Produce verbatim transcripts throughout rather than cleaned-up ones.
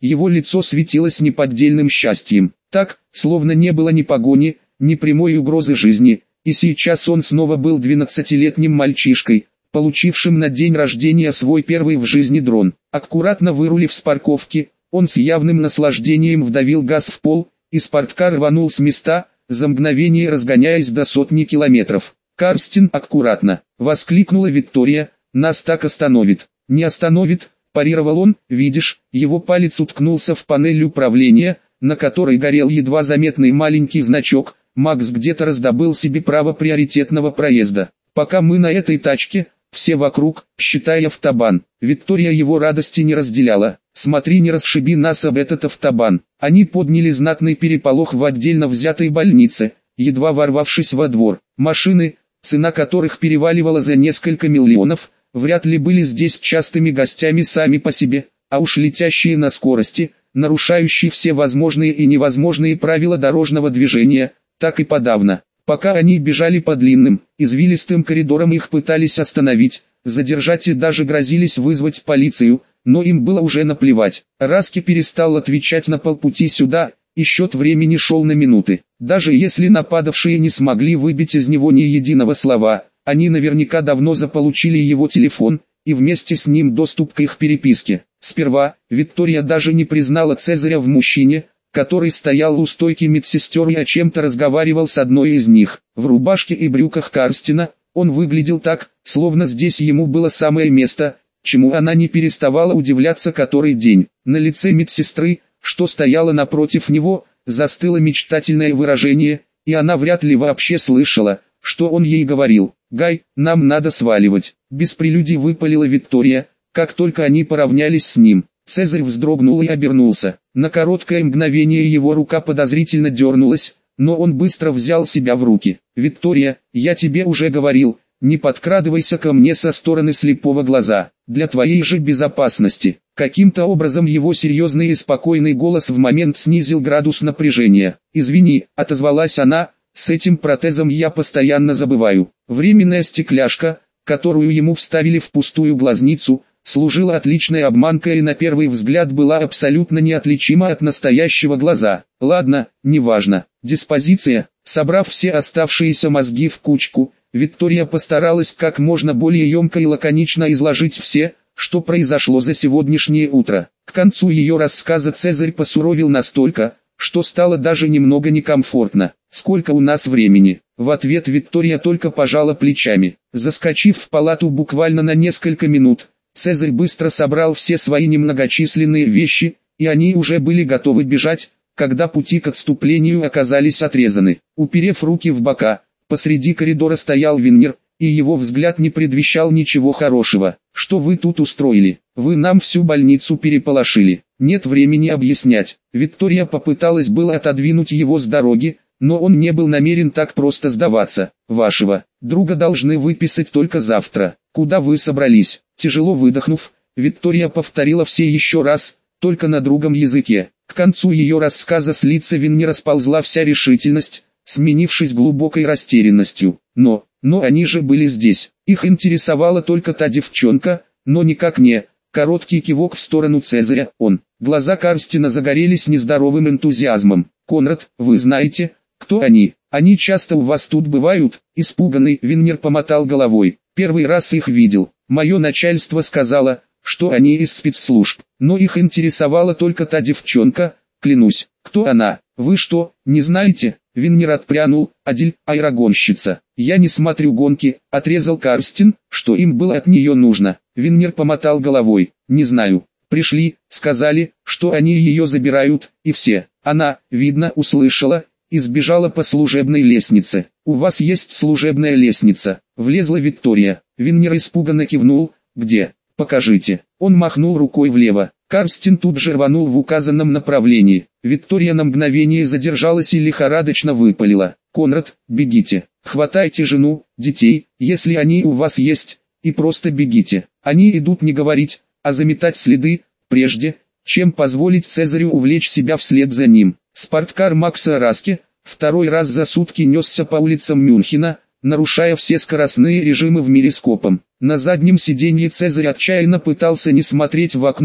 Его лицо светилось неподдельным счастьем. Так, словно не было ни погони, ни прямой угрозы жизни, и сейчас он снова был двенадцатилетним мальчишкой, получившим на день рождения свой первый в жизни дрон. Аккуратно вырулив с парковки, он с явным наслаждением вдавил газ в пол, и спорткар рванул с места, за мгновение разгоняясь до сотни километров. «Карстин, аккуратно!» — воскликнула Виктория, «нас так остановит». «Не остановит», — парировал он, «видишь, его палец уткнулся в панель управления, на которой горел едва заметный маленький значок, Макс где-то раздобыл себе право приоритетного проезда. Пока мы на этой тачке, все вокруг, считая автобан». Виктория его радости не разделяла. «Смотри, не расшиби нас об этот автобан». Они подняли знатный переполох в отдельно взятой больнице, едва ворвавшись во двор. Машины, цена которых переваливала за несколько миллионов, вряд ли были здесь частыми гостями сами по себе, а уж летящие на скорости, нарушающие все возможные и невозможные правила дорожного движения, так и подавно. Пока они бежали по длинным, извилистым коридорам, их пытались остановить, задержать и даже грозились вызвать полицию, но им было уже наплевать. Раски перестал отвечать на полпути сюда, и счет времени шел на минуты. Даже если нападавшие не смогли выбить из него ни единого слова, они наверняка давно заполучили его телефон, и вместе с ним доступ к их переписке. Сперва, Виктория даже не признала Цезаря в мужчине, который стоял у стойки медсестер и о чем-то разговаривал с одной из них. В рубашке и брюках Карстина, он выглядел так, словно здесь ему было самое место, чему она не переставала удивляться который день. На лице медсестры, что стояла напротив него, застыло мечтательное выражение, и она вряд ли вообще слышала, что он ей говорил. «Гай, нам надо сваливать», — без прелюдий выпалила Виктория, как только они поравнялись с ним. Цезарь вздрогнул и обернулся. На короткое мгновение его рука подозрительно дернулась, но он быстро взял себя в руки. «Виктория, я тебе уже говорил, не подкрадывайся ко мне со стороны слепого глаза, для твоей же безопасности». Каким-то образом его серьезный и спокойный голос в момент снизил градус напряжения. «Извини», — отозвалась она, — «с этим протезом я постоянно забываю». Временная стекляшка, которую ему вставили в пустую глазницу, служила отличной обманкой и на первый взгляд была абсолютно неотличима от настоящего глаза. Ладно, неважно. Диспозиция. Собрав все оставшиеся мозги в кучку, Виктория постаралась как можно более емко и лаконично изложить все, что произошло за сегодняшнее утро. К концу ее рассказа Цезарь посуровил настолько, что стало даже немного некомфортно. «Сколько у нас времени?» В ответ Виктория только пожала плечами. Заскочив в палату буквально на несколько минут, Цезарь быстро собрал все свои немногочисленные вещи, и они уже были готовы бежать, когда пути к отступлению оказались отрезаны. Уперев руки в бока, посреди коридора стоял Виннер, и его взгляд не предвещал ничего хорошего. «Что вы тут устроили? Вы нам всю больницу переполошили. Нет времени объяснять». Виктория попыталась было отодвинуть его с дороги, но он не был намерен так просто сдаваться. «Вашего друга должны выписать только завтра. Куда вы собрались?» Тяжело выдохнув, Виктория повторила все еще раз, только на другом языке. К концу ее рассказа с лица Виннера сползла вся решительность, сменившись глубокой растерянностью. Но, но они же были здесь. Их интересовала только та девчонка, но никак не. Короткий кивок в сторону Цезаря, он. Глаза Карстина загорелись нездоровым энтузиазмом. «Конрад, вы знаете, кто они? Они часто у вас тут бывают?» Испуганный Виннер помотал головой. «Первый раз их видел. Мое начальство сказало, что они из спецслужб, но их интересовала только та девчонка, клянусь». «Кто она? Вы что, не знаете?» Виннер отпрянул. «Адель, аэрогонщица». «Я не смотрю гонки», — отрезал Карстин. «Что им было от нее нужно?» Виннер помотал головой. «Не знаю. Пришли, сказали, что они ее забирают, и все. Она, видно, услышала и сбежала по служебной лестнице». «У вас есть служебная лестница?» Влезла Виктория. Виннер испуганно кивнул. «Где? Покажите». Он махнул рукой влево. Карстин тут же рванул в указанном направлении. Виктория на мгновение задержалась и лихорадочно выпалила. «Конрад, бегите. Хватайте жену, детей, если они у вас есть, и просто бегите». Они идут не говорить, а заметать следы, прежде, чем позволить Цезарю увлечь себя вслед за ним. Спорткар Макса Раски второй раз за сутки несся по улицам Мюнхена, нарушая все скоростные режимы в мире скопом. На заднем сиденье Цезарь отчаянно пытался не смотреть в окно,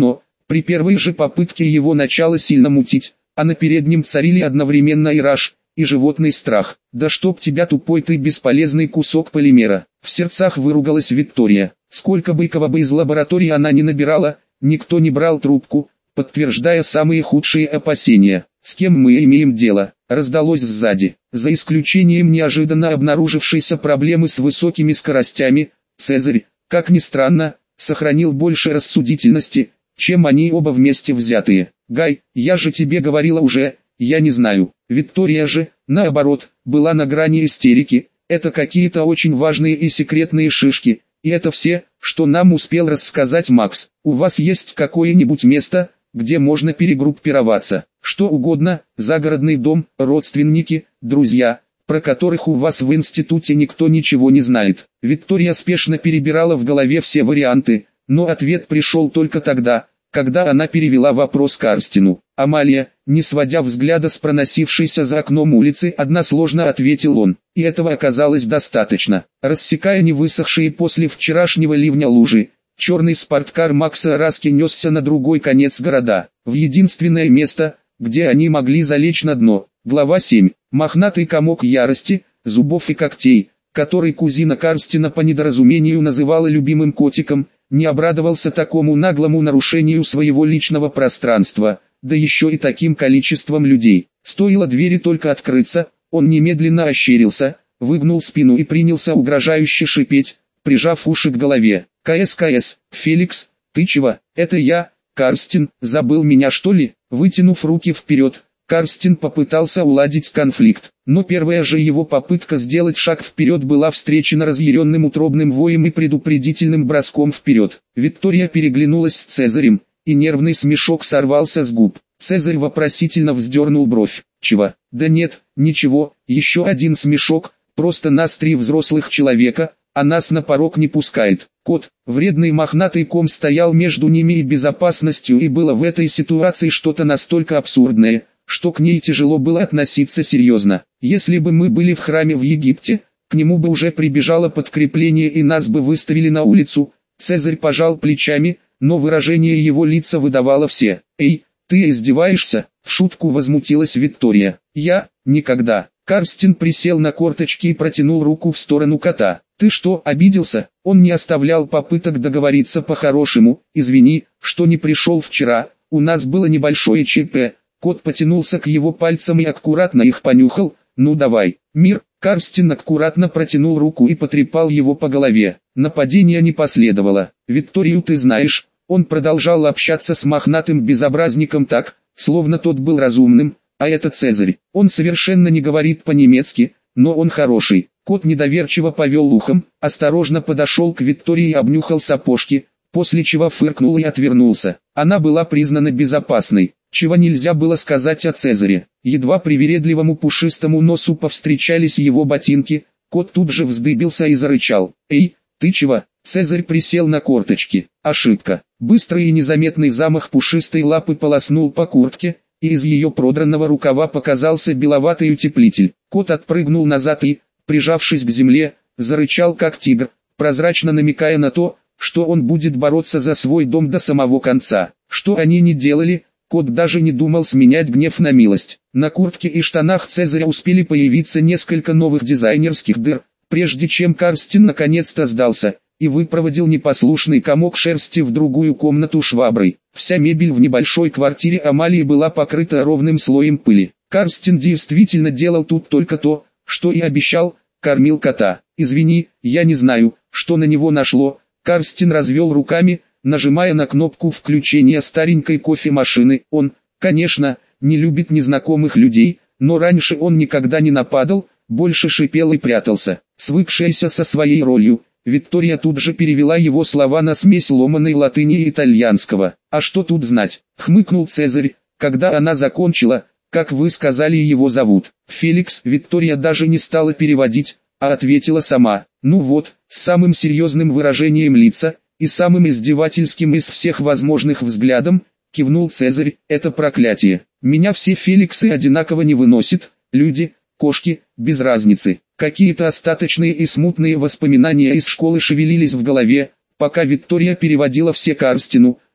При первой же попытке его начало сильно мутить, а на переднем царили одновременно и раж, и животный страх. «Да чтоб тебя, тупой ты, бесполезный кусок полимера!» В сердцах выругалась Виктория. Сколько Быкова бы из лаборатории она не набирала, никто не брал трубку, подтверждая самые худшие опасения. «С кем мы имеем дело?» раздалось сзади. За исключением неожиданно обнаружившейся проблемы с высокими скоростями, Цезарь, как ни странно, сохранил больше рассудительности, чем они оба вместе взятые. «Гай, я же тебе говорила уже, я не знаю». Виктория же, наоборот, была на грани истерики. «Это какие-то очень важные и секретные шишки, и это все, что нам успел рассказать Макс. У вас есть какое-нибудь место, где можно перегруппироваться? Что угодно, загородный дом, родственники, друзья, про которых у вас в институте никто ничего не знает». Виктория спешно перебирала в голове все варианты, но ответ пришел только тогда, когда она перевела вопрос Карстину. «Амалия», не сводя взгляда с проносившейся за окном улицы, односложно ответил он, и этого оказалось достаточно. Рассекая невысохшие после вчерашнего ливня лужи, черный спорткар Макса Раски несся на другой конец города, в единственное место, где они могли залечь на дно. Глава семь. Мохнатый комок ярости, зубов и когтей, который кузина Карстина по недоразумению называла любимым котиком, не обрадовался такому наглому нарушению своего личного пространства, да еще и таким количеством людей. Стоило двери только открыться, он немедленно ощерился, выгнул спину и принялся угрожающе шипеть, прижав уши к голове. «КС, КС, Феликс, ты чего? Это я, Карстин, забыл меня что ли?» Вытянув руки вперед, Карстин попытался уладить конфликт, но первая же его попытка сделать шаг вперед была встречена разъяренным утробным воем и предупредительным броском вперед. Виктория переглянулась с Цезарем, и нервный смешок сорвался с губ. Цезарь вопросительно вздернул бровь. «Чего?» «Да нет, ничего, еще один смешок, просто нас три взрослых человека, а нас на порог не пускает». Кот, вредный мохнатый ком, стоял между ними и безопасностью, и было в этой ситуации что-то настолько абсурдное, что к ней тяжело было относиться серьезно. Если бы мы были в храме в Египте, к нему бы уже прибежало подкрепление и нас бы выставили на улицу. Цезарь пожал плечами, но выражение его лица выдавало все. «Эй, ты издеваешься?» — в шутку возмутилась Виктория. «Я? Никогда». Карстин присел на корточки и протянул руку в сторону кота. «Ты что, обиделся?» Он не оставлял попыток договориться по-хорошему. «Извини, что не пришел вчера, у нас было небольшое ЧП». Кот потянулся к его пальцам и аккуратно их понюхал. «Ну давай, мир». Карстин аккуратно протянул руку и потрепал его по голове. Нападения не последовало. «Викторию ты знаешь». Он продолжал общаться с мохнатым безобразником так, словно тот был разумным, а это Цезарь. Он совершенно не говорит по-немецки, но он хороший. Кот недоверчиво повел ухом, осторожно подошел к Виктории и обнюхал сапожки, после чего фыркнул и отвернулся. Она была признана безопасной, чего нельзя было сказать о Цезаре. Едва привередливому пушистому носу повстречались его ботинки, кот тут же вздыбился и зарычал. «Эй, ты чего?» Цезарь присел на корточки. Ошибка. Быстрый и незаметный замах пушистой лапы полоснул по куртке, и из ее продранного рукава показался беловатый утеплитель. Кот отпрыгнул назад и, прижавшись к земле, зарычал как тигр, прозрачно намекая на то, что он будет бороться за свой дом до самого конца. Что они не делали, кот даже не думал сменять гнев на милость. На куртке и штанах Цезаря успели появиться несколько новых дизайнерских дыр, прежде чем Карстин наконец-то сдался и выпроводил непослушный комок шерсти в другую комнату шваброй. Вся мебель в небольшой квартире Амалии была покрыта ровным слоем пыли. Карстин действительно делал тут только то, что и обещал, кормил кота. «Извини, я не знаю, что на него нашло». Карстин развел руками, нажимая на кнопку включения старенькой кофемашины. Он, конечно, не любит незнакомых людей, но раньше он никогда не нападал, больше шипел и прятался. Свыкшаяся со своей ролью, Виктория тут же перевела его слова на смесь ломаной латыни и итальянского. «А что тут знать?» — хмыкнул Цезарь, когда она закончила. «Как вы сказали, его зовут Феликс». Виктория даже не стала переводить, а ответила сама. «Ну вот», с самым серьезным выражением лица и самым издевательским из всех возможных взглядом, кивнул Цезарь. «Это проклятие. Меня все Феликсы одинаково не выносят, люди, кошки, без разницы». Какие-то остаточные и смутные воспоминания из школы шевелились в голове, пока Виктория переводила все Карстину,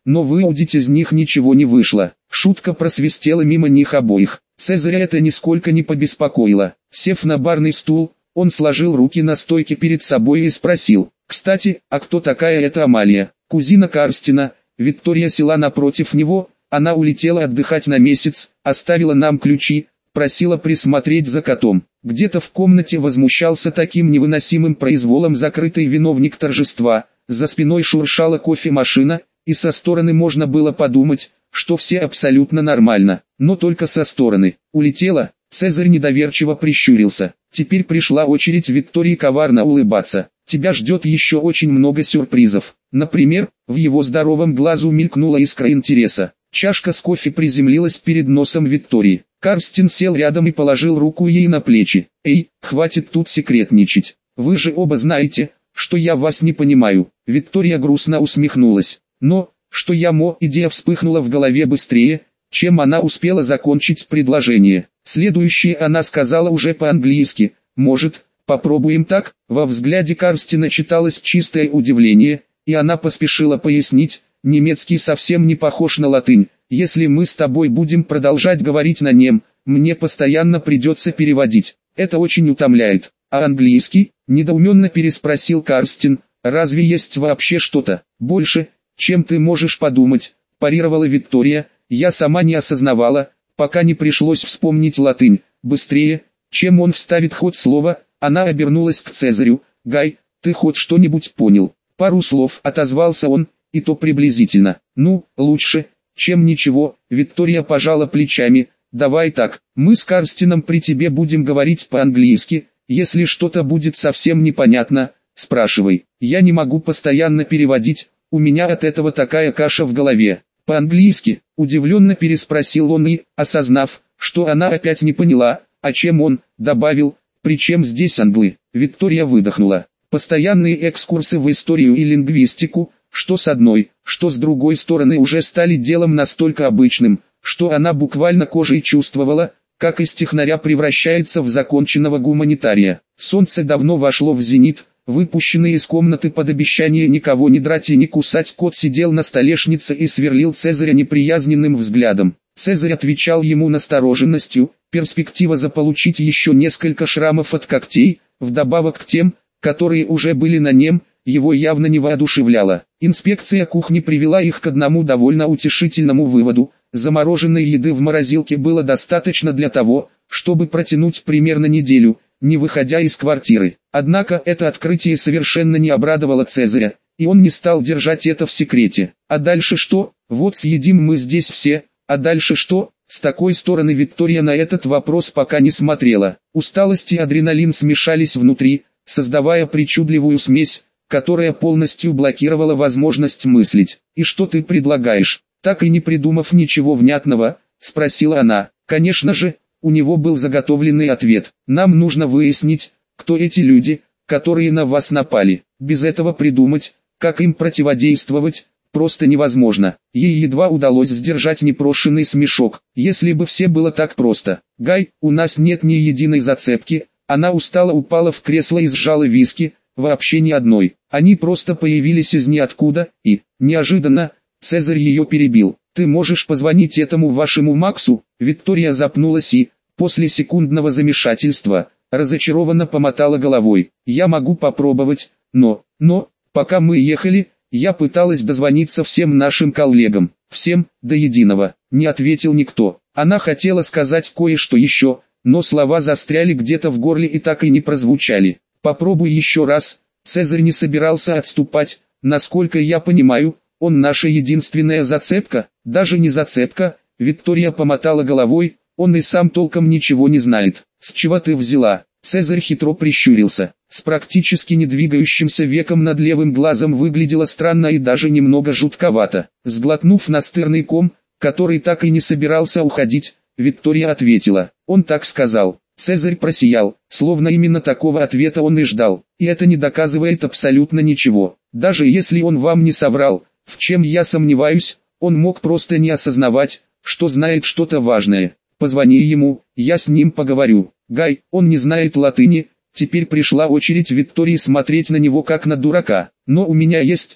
но выудить из них ничего не вышло. Шутка просвистела мимо них обоих. Цезаря это нисколько не побеспокоило. Сев на барный стул, он сложил руки на стойке перед собой и спросил: «Кстати, а кто такая эта Амалия?» «Кузина Карстина». Виктория села напротив него. Она улетела отдыхать на месяц, оставила нам ключи, просила присмотреть за котом. Где-то в комнате возмущался таким невыносимым произволом закрытый виновник торжества. За спиной шуршала кофемашина, и со стороны можно было подумать, что все абсолютно нормально, но только со стороны. Улетела. Цезарь недоверчиво прищурился. Теперь пришла очередь Виктории коварно улыбаться. Тебя ждет еще очень много сюрпризов. Например, в его здоровом глазу мелькнула искра интереса. Чашка с кофе приземлилась перед носом Виктории. Карстин сел рядом и положил руку ей на плечи. «Эй, хватит тут секретничать. Вы же оба знаете, что я вас не понимаю». Виктория грустно усмехнулась. Но, что я мо, идея вспыхнула в голове быстрее, чем она успела закончить предложение. Следующее она сказала уже по-английски. «Может, попробуем так?» Во взгляде Карстина читалось чистое удивление, и она поспешила пояснить: «Немецкий совсем не похож на латынь. Если мы с тобой будем продолжать говорить на нем, мне постоянно придется переводить. Это очень утомляет». «А английский?» – недоуменно переспросил Карстин. «Разве есть вообще что-то больше, чем ты можешь подумать?» – парировала Виктория. «Я сама не осознавала, пока не пришлось вспомнить латынь. Быстрее, чем он вставит хоть слово». Она обернулась к Цезарю. «Гай, ты хоть что-нибудь понял?» «Пару слов», – отозвался он, – «и то приблизительно». «Ну, лучше, чем ничего». Виктория пожала плечами. «Давай так, мы с Карстином при тебе будем говорить по-английски. Если что-то будет совсем непонятно, спрашивай. Я не могу постоянно переводить, у меня от этого такая каша в голове». «По-английски?» – удивленно переспросил он и, осознав, что она опять не поняла, о чем он, добавил: «Причем здесь англы?» Виктория выдохнула. Постоянные экскурсы в историю и лингвистику, что с одной, что с другой стороны, уже стали делом настолько обычным, что она буквально кожей чувствовала, как из технаря превращается в законченного гуманитария. Солнце давно вошло в зенит. Выпущенный из комнаты под обещание никого не драть и не кусать, кот сидел на столешнице и сверлил Цезаря неприязненным взглядом. Цезарь отвечал ему настороженностью. Перспектива заполучить еще несколько шрамов от когтей, вдобавок к тем, которые уже были на нем, его явно не воодушевляла. Инспекция кухни привела их к одному довольно утешительному выводу: замороженной еды в морозилке было достаточно для того, чтобы протянуть примерно неделю, не выходя из квартиры. Однако это открытие совершенно не обрадовало Цезаря, и он не стал держать это в секрете. «А дальше что? Вот съедим мы здесь все, а дальше что?» С такой стороны Виктория на этот вопрос пока не смотрела. Усталость и адреналин смешались внутри, создавая причудливую смесь, которая полностью блокировала возможность мыслить. «И что ты предлагаешь?» Так и не придумав ничего внятного, спросила она. Конечно же, у него был заготовленный ответ. «Нам нужно выяснить, кто эти люди, которые на вас напали. Без этого придумать, как им противодействовать, просто невозможно». Ей едва удалось сдержать непрошенный смешок. «Если бы все было так просто. Гай, у нас нет ни единой зацепки». Она устало упала в кресло и сжала виски. «Вообще ни одной. Они просто появились из ниоткуда, и, неожиданно...» Цезарь ее перебил. «Ты можешь позвонить этому вашему Максу?» Виктория запнулась и, после секундного замешательства, разочарованно помотала головой. «Я могу попробовать, но, но, пока мы ехали, я пыталась дозвониться всем нашим коллегам. Всем, до единого». Не ответил никто. Она хотела сказать кое-что еще, но слова застряли где-то в горле и так и не прозвучали. «Попробуй еще раз». Цезарь не собирался отступать. «Насколько я понимаю, он наша единственная зацепка». «Даже не зацепка», Виктория помотала головой, «он и сам толком ничего не знает». «С чего ты взяла?» Цезарь хитро прищурился. С практически не двигающимся веком над левым глазом выглядело странно и даже немного жутковато. Сглотнув настырный ком, который так и не собирался уходить, Виктория ответила: «Он так сказал». Цезарь просиял, словно именно такого ответа он и ждал. «И это не доказывает абсолютно ничего. Даже если он вам не соврал, в чем я сомневаюсь, он мог просто не осознавать, что знает что-то важное. Позвони ему, я с ним поговорю». «Гай, он не знает латыни». Теперь пришла очередь Виктории смотреть на него как на дурака. «Но у меня есть ты»,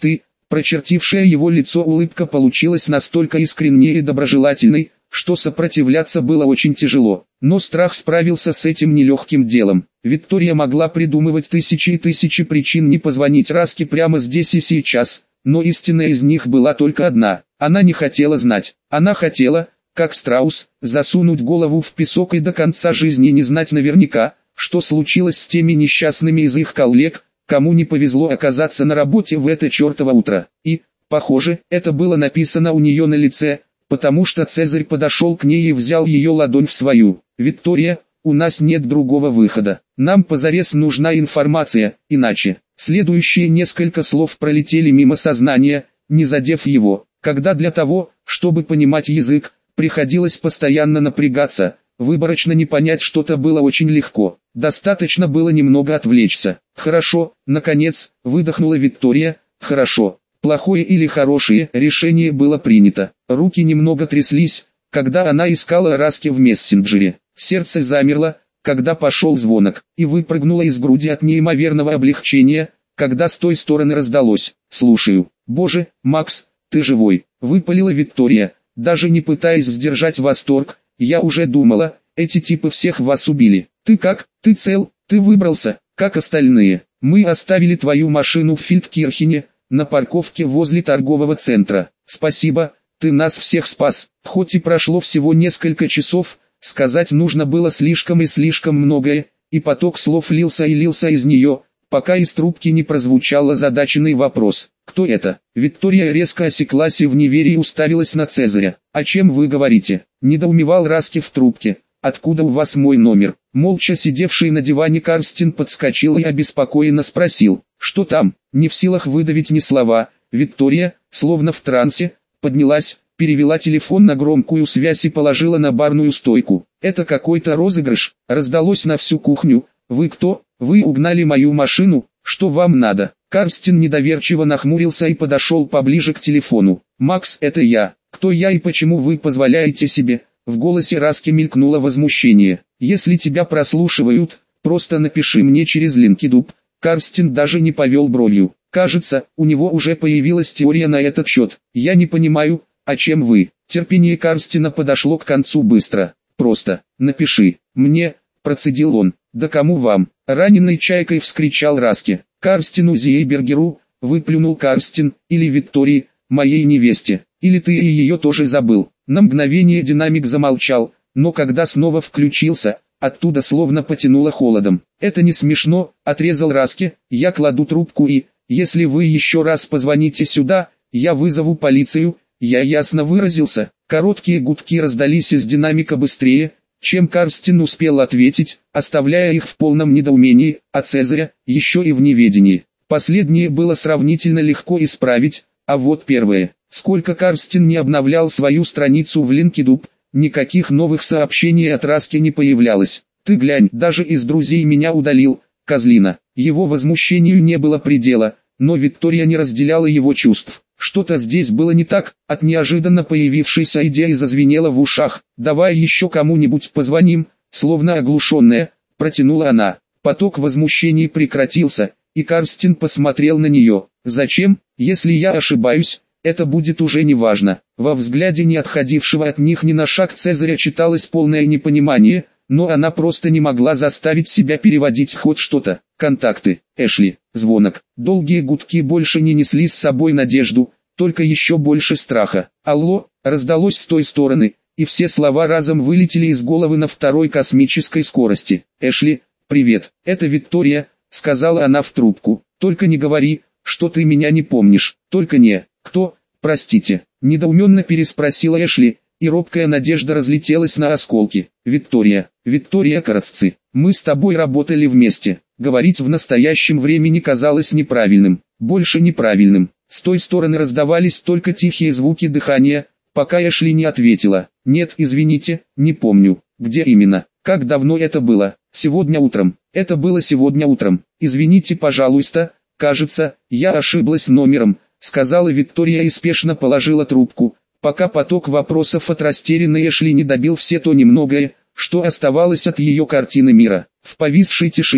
Прочертившая его лицо улыбка получилась настолько искренней и доброжелательной, что сопротивляться было очень тяжело. Но страх справился с этим нелегким делом. Виктория могла придумывать тысячи и тысячи причин не позвонить Раске прямо здесь и сейчас, но истинная из них была только одна. Она не хотела знать. Она хотела, как страус, засунуть голову в песок и до конца жизни не знать наверняка, что случилось с теми несчастными из их коллег, кому не повезло оказаться на работе в это чертово утро. И, похоже, это было написано у нее на лице, потому что Цезарь подошел к ней и взял ее ладонь в свою. «Виктория, у нас нет другого выхода. Нам позарез нужна информация, иначе...» Следующие несколько слов пролетели мимо сознания, не задев его. Когда для того, чтобы понимать язык, приходилось постоянно напрягаться, выборочно не понять что-то было очень легко. Достаточно было немного отвлечься. «Хорошо», наконец, выдохнула Виктория, «хорошо». Плохое или хорошее решение было принято. Руки немного тряслись, когда она искала Раске в мессенджере. Сердце замерло, когда пошел звонок, и выпрыгнуло из груди от неимоверного облегчения, когда с той стороны раздалось: «Слушаю». «Боже, Макс, ты живой», — выпалила Виктория, даже не пытаясь сдержать восторг. «Я уже думала, эти типы всех вас убили. Ты как? Ты цел? Ты выбрался, как остальные? Мы оставили твою машину в Фельдкирхене, на парковке возле торгового центра. Спасибо, ты нас всех спас». Хоть и прошло всего несколько часов, сказать нужно было слишком и слишком многое, и поток слов лился и лился из нее, пока из трубки не прозвучал озадаченный вопрос: «Кто это?» Виктория резко осеклась и в неверии уставилась на Цезаря. «О чем вы говорите?» — недоумевал Раске в трубке. «Откуда у вас мой номер?» Молча сидевший на диване Карстин подскочил и обеспокоенно спросил: «Что там?» Не в силах выдавить ни слова, Виктория, словно в трансе, поднялась, перевела телефон на громкую связь и положила на барную стойку. «Это какой-то розыгрыш», раздалось на всю кухню. «Вы кто? Вы угнали мою машину? Что вам надо?» Карстин недоверчиво нахмурился и подошел поближе к телефону. «Макс, это я. Кто я и почему вы позволяете себе?» В голосе Раски мелькнуло возмущение. «Если тебя прослушивают, просто напиши мне через LinkedIn». Карстин даже не повел бровью. Кажется, у него уже появилась теория на этот счет. «Я не понимаю, о чем вы?» Терпение Карстина подошло к концу быстро. «Просто, напиши. Мне», процедил он. «Да кому вам?» Раненой чайкой вскричал Раске. «Карстину Зейбергеру», выплюнул Карстин, «или Виктории, моей невесте. Или ты и ее тоже забыл?» На мгновение динамик замолчал, но когда снова включился, оттуда словно потянуло холодом. «Это не смешно», — отрезал Раске. «Я кладу трубку и, если вы еще раз позвоните сюда, я вызову полицию». Я ясно выразился. Короткие гудки раздались из динамика быстрее, чем Карстин успел ответить, оставляя их в полном недоумении, а Цезаря еще и в неведении. Последнее было сравнительно легко исправить, а вот первое. Сколько Карстин не обновлял свою страницу в LinkedIn, никаких новых сообщений от Раски не появлялось. «Ты глянь, даже из друзей меня удалил, козлина». Его возмущению не было предела, но Виктория не разделяла его чувств. Что-то здесь было не так, от неожиданно появившейся идеи зазвенело в ушах. «Давай еще кому-нибудь позвоним», словно оглушенная, протянула она. Поток возмущений прекратился, и Карстин посмотрел на нее. «Зачем? Если я ошибаюсь, это будет уже не важно». Во взгляде не отходившего от них ни на шаг Цезаря читалось полное непонимание, но она просто не могла заставить себя переводить хоть что-то. Контакты, Эшли, звонок. Долгие гудки больше не несли с собой надежду, только еще больше страха. «Алло», раздалось с той стороны, и все слова разом вылетели из головы на второй космической скорости. «Эшли, привет, это Виктория», сказала она в трубку. «Только не говори, что ты меня не помнишь, только не...» «Кто? Простите», недоуменно переспросила Эшли, и робкая надежда разлетелась на осколки. «Виктория, Виктория Карацци, мы с тобой работали вместе». Говорить в настоящем времени казалось неправильным, больше неправильным. С той стороны раздавались только тихие звуки дыхания, пока Эшли не ответила. «Нет, извините, не помню. Где именно? Как давно это было?» «Сегодня утром». «Это было сегодня утром. Извините, пожалуйста, кажется, я ошиблась номером», сказала Виктория и спешно положила трубку, пока поток вопросов от растерянной Эшли не добил все то немногое, что оставалось от ее картины мира. В повисшей тишине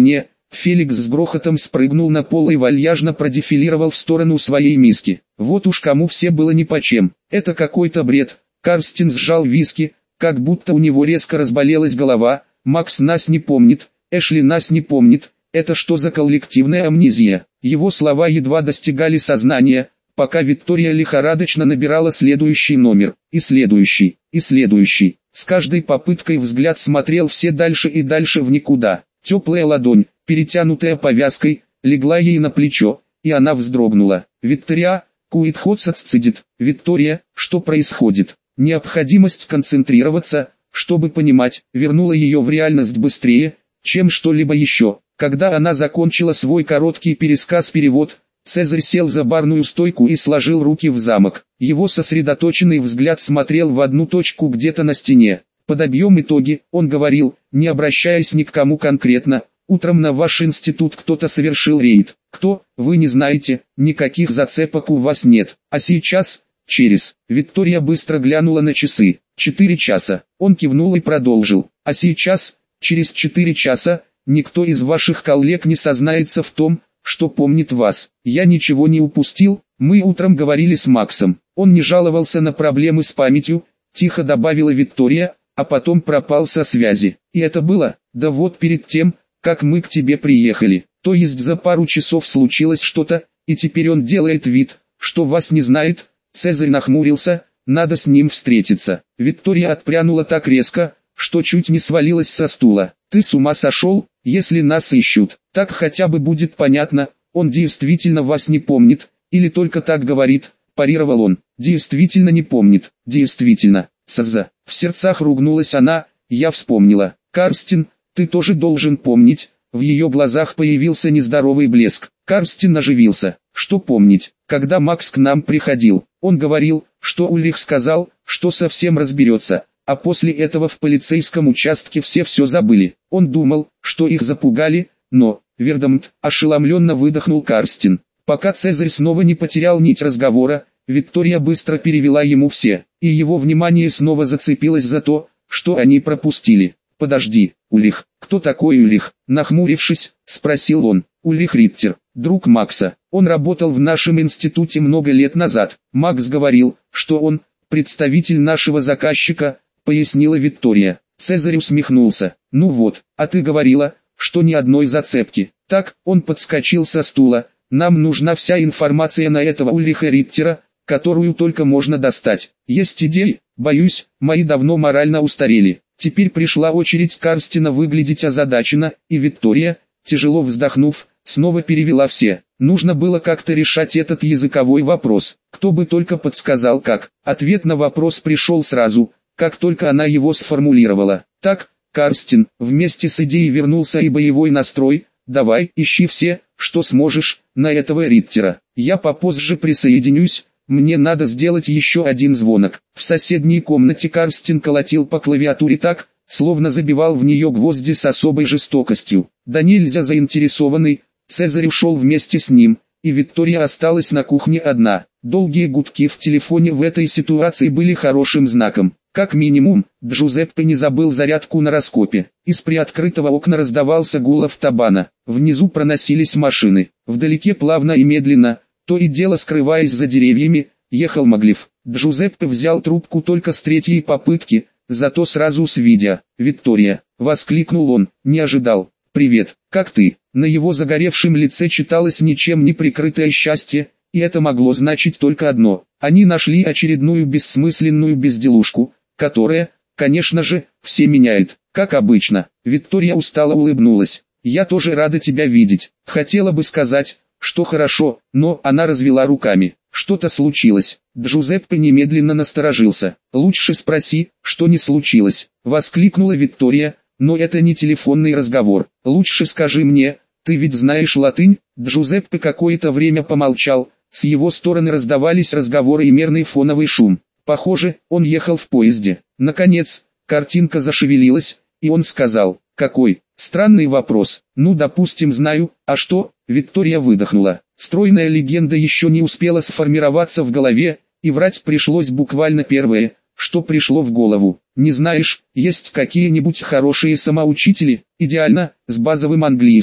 Феликс с грохотом спрыгнул на пол и вальяжно продефилировал в сторону своей миски. Вот уж кому все было нипочем. Это какой-то бред. Карстин сжал виски, как будто у него резко разболелась голова. Макс нас не помнит, Эшли нас не помнит. Это что за коллективная амнезия? Его слова едва достигали сознания, пока Виктория лихорадочно набирала следующий номер, и следующий, и следующий. С каждой попыткой взгляд смотрел все дальше и дальше в никуда. Теплая ладонь, перетянутая повязкой, легла ей на плечо, и она вздрогнула. «Виктория, Куитхотсац цедит. Виктория, что происходит?» Необходимость концентрироваться, чтобы понимать, вернула ее в реальность быстрее, чем что-либо еще. Когда она закончила свой короткий пересказ-перевод, Цезарь сел за барную стойку и сложил руки в замок. Его сосредоточенный взгляд смотрел в одну точку где-то на стене. Подобьем итоги, он говорил, не обращаясь ни к кому конкретно. Утром на ваш институт кто-то совершил рейд. Кто, вы не знаете, никаких зацепок у вас нет. А сейчас, через. Виктория быстро глянула на часы. Четыре часа. Он кивнул и продолжил. А сейчас, через четыре часа, никто из ваших коллег не сознается в том, что помнит вас. Я ничего не упустил, мы утром говорили с Максом. Он не жаловался на проблемы с памятью, тихо добавила Виктория, а потом пропал со связи. И это было, да вот перед тем, как мы к тебе приехали. То есть за пару часов случилось что-то, и теперь он делает вид, что вас не знает. Цезарь нахмурился, надо с ним встретиться. Виктория отпрянула так резко, что чуть не свалилась со стула. Ты с ума сошел, если нас ищут. Так хотя бы будет понятно, он действительно вас не помнит, или только так говорит, парировал он. Действительно не помнит, действительно. Саза. В сердцах ругнулась она, я вспомнила. Карстин, ты тоже должен помнить. В ее глазах появился нездоровый блеск. Карстин оживился. Что помнить? Когда Макс к нам приходил, он говорил, что Ульрих сказал, что совсем разберется. А после этого в полицейском участке все все забыли. Он думал, что их запугали, но, Вердамт, ошеломленно выдохнул Карстин. Пока Цезарь снова не потерял нить разговора, Виктория быстро перевела ему все, и его внимание снова зацепилось за то, что они пропустили. «Подожди, Ульрих, кто такой Ульрих?» Нахмурившись, спросил он. «Ульрих Риттер, друг Макса. Он работал в нашем институте много лет назад. Макс говорил, что он, представитель нашего заказчика», пояснила Виктория. Цезарь усмехнулся. «Ну вот, а ты говорила, что ни одной зацепки». Так, он подскочил со стула. «Нам нужна вся информация на этого Ульриха Риттера, которую только можно достать. Есть идеи? Боюсь, мои давно морально устарели». Теперь пришла очередь Карстина выглядеть озадаченно, и Виктория, тяжело вздохнув, снова перевела все. Нужно было как-то решать этот языковой вопрос. Кто бы только подсказал как. Ответ на вопрос пришел сразу, как только она его сформулировала. «Так, Карстин, вместе с идеей вернулся и боевой настрой. Давай, ищи все, что сможешь, на этого Риттера. Я попозже присоединюсь, мне надо сделать еще один звонок». В соседней комнате Карстин колотил по клавиатуре так, словно забивал в нее гвозди с особой жестокостью. Да нельзя заинтересованный, Цезарь ушел вместе с ним, и Виктория осталась на кухне одна. Долгие гудки в телефоне в этой ситуации были хорошим знаком. Как минимум, Джузеппе не забыл зарядку на раскопе. Из приоткрытого окна раздавался гул автобана. Внизу проносились машины. Вдалеке плавно и медленно, то и дело скрываясь за деревьями, ехал Моглив. Джузеппе взял трубку только с третьей попытки, зато сразу с видео. «Виктория!» — воскликнул он, не ожидал. «Привет, как ты?» На его загоревшем лице читалось ничем не прикрытое счастье, и это могло значить только одно. Они нашли очередную бессмысленную безделушку, которая, конечно же, все меняет, как обычно. Виктория устало улыбнулась. «Я тоже рада тебя видеть. Хотела бы сказать, что хорошо, но…» Она развела руками. «Что-то случилось». Джузеппе немедленно насторожился. «Лучше спроси, что не случилось», — воскликнула Виктория, «но это не телефонный разговор. Лучше скажи мне, ты ведь знаешь латынь?» Джузеппе какое-то время помолчал, с его стороны раздавались разговоры и мерный фоновый шум. Похоже, он ехал в поезде. Наконец, картинка зашевелилась, и он сказал: «Какой странный вопрос. Ну, допустим, знаю, а что?» Виктория выдохнула. Стройная легенда еще не успела сформироваться в голове, и врать пришлось буквально первое, что пришло в голову. «Не знаешь, есть какие-нибудь хорошие самоучители?» «Идеально, с базовым английским».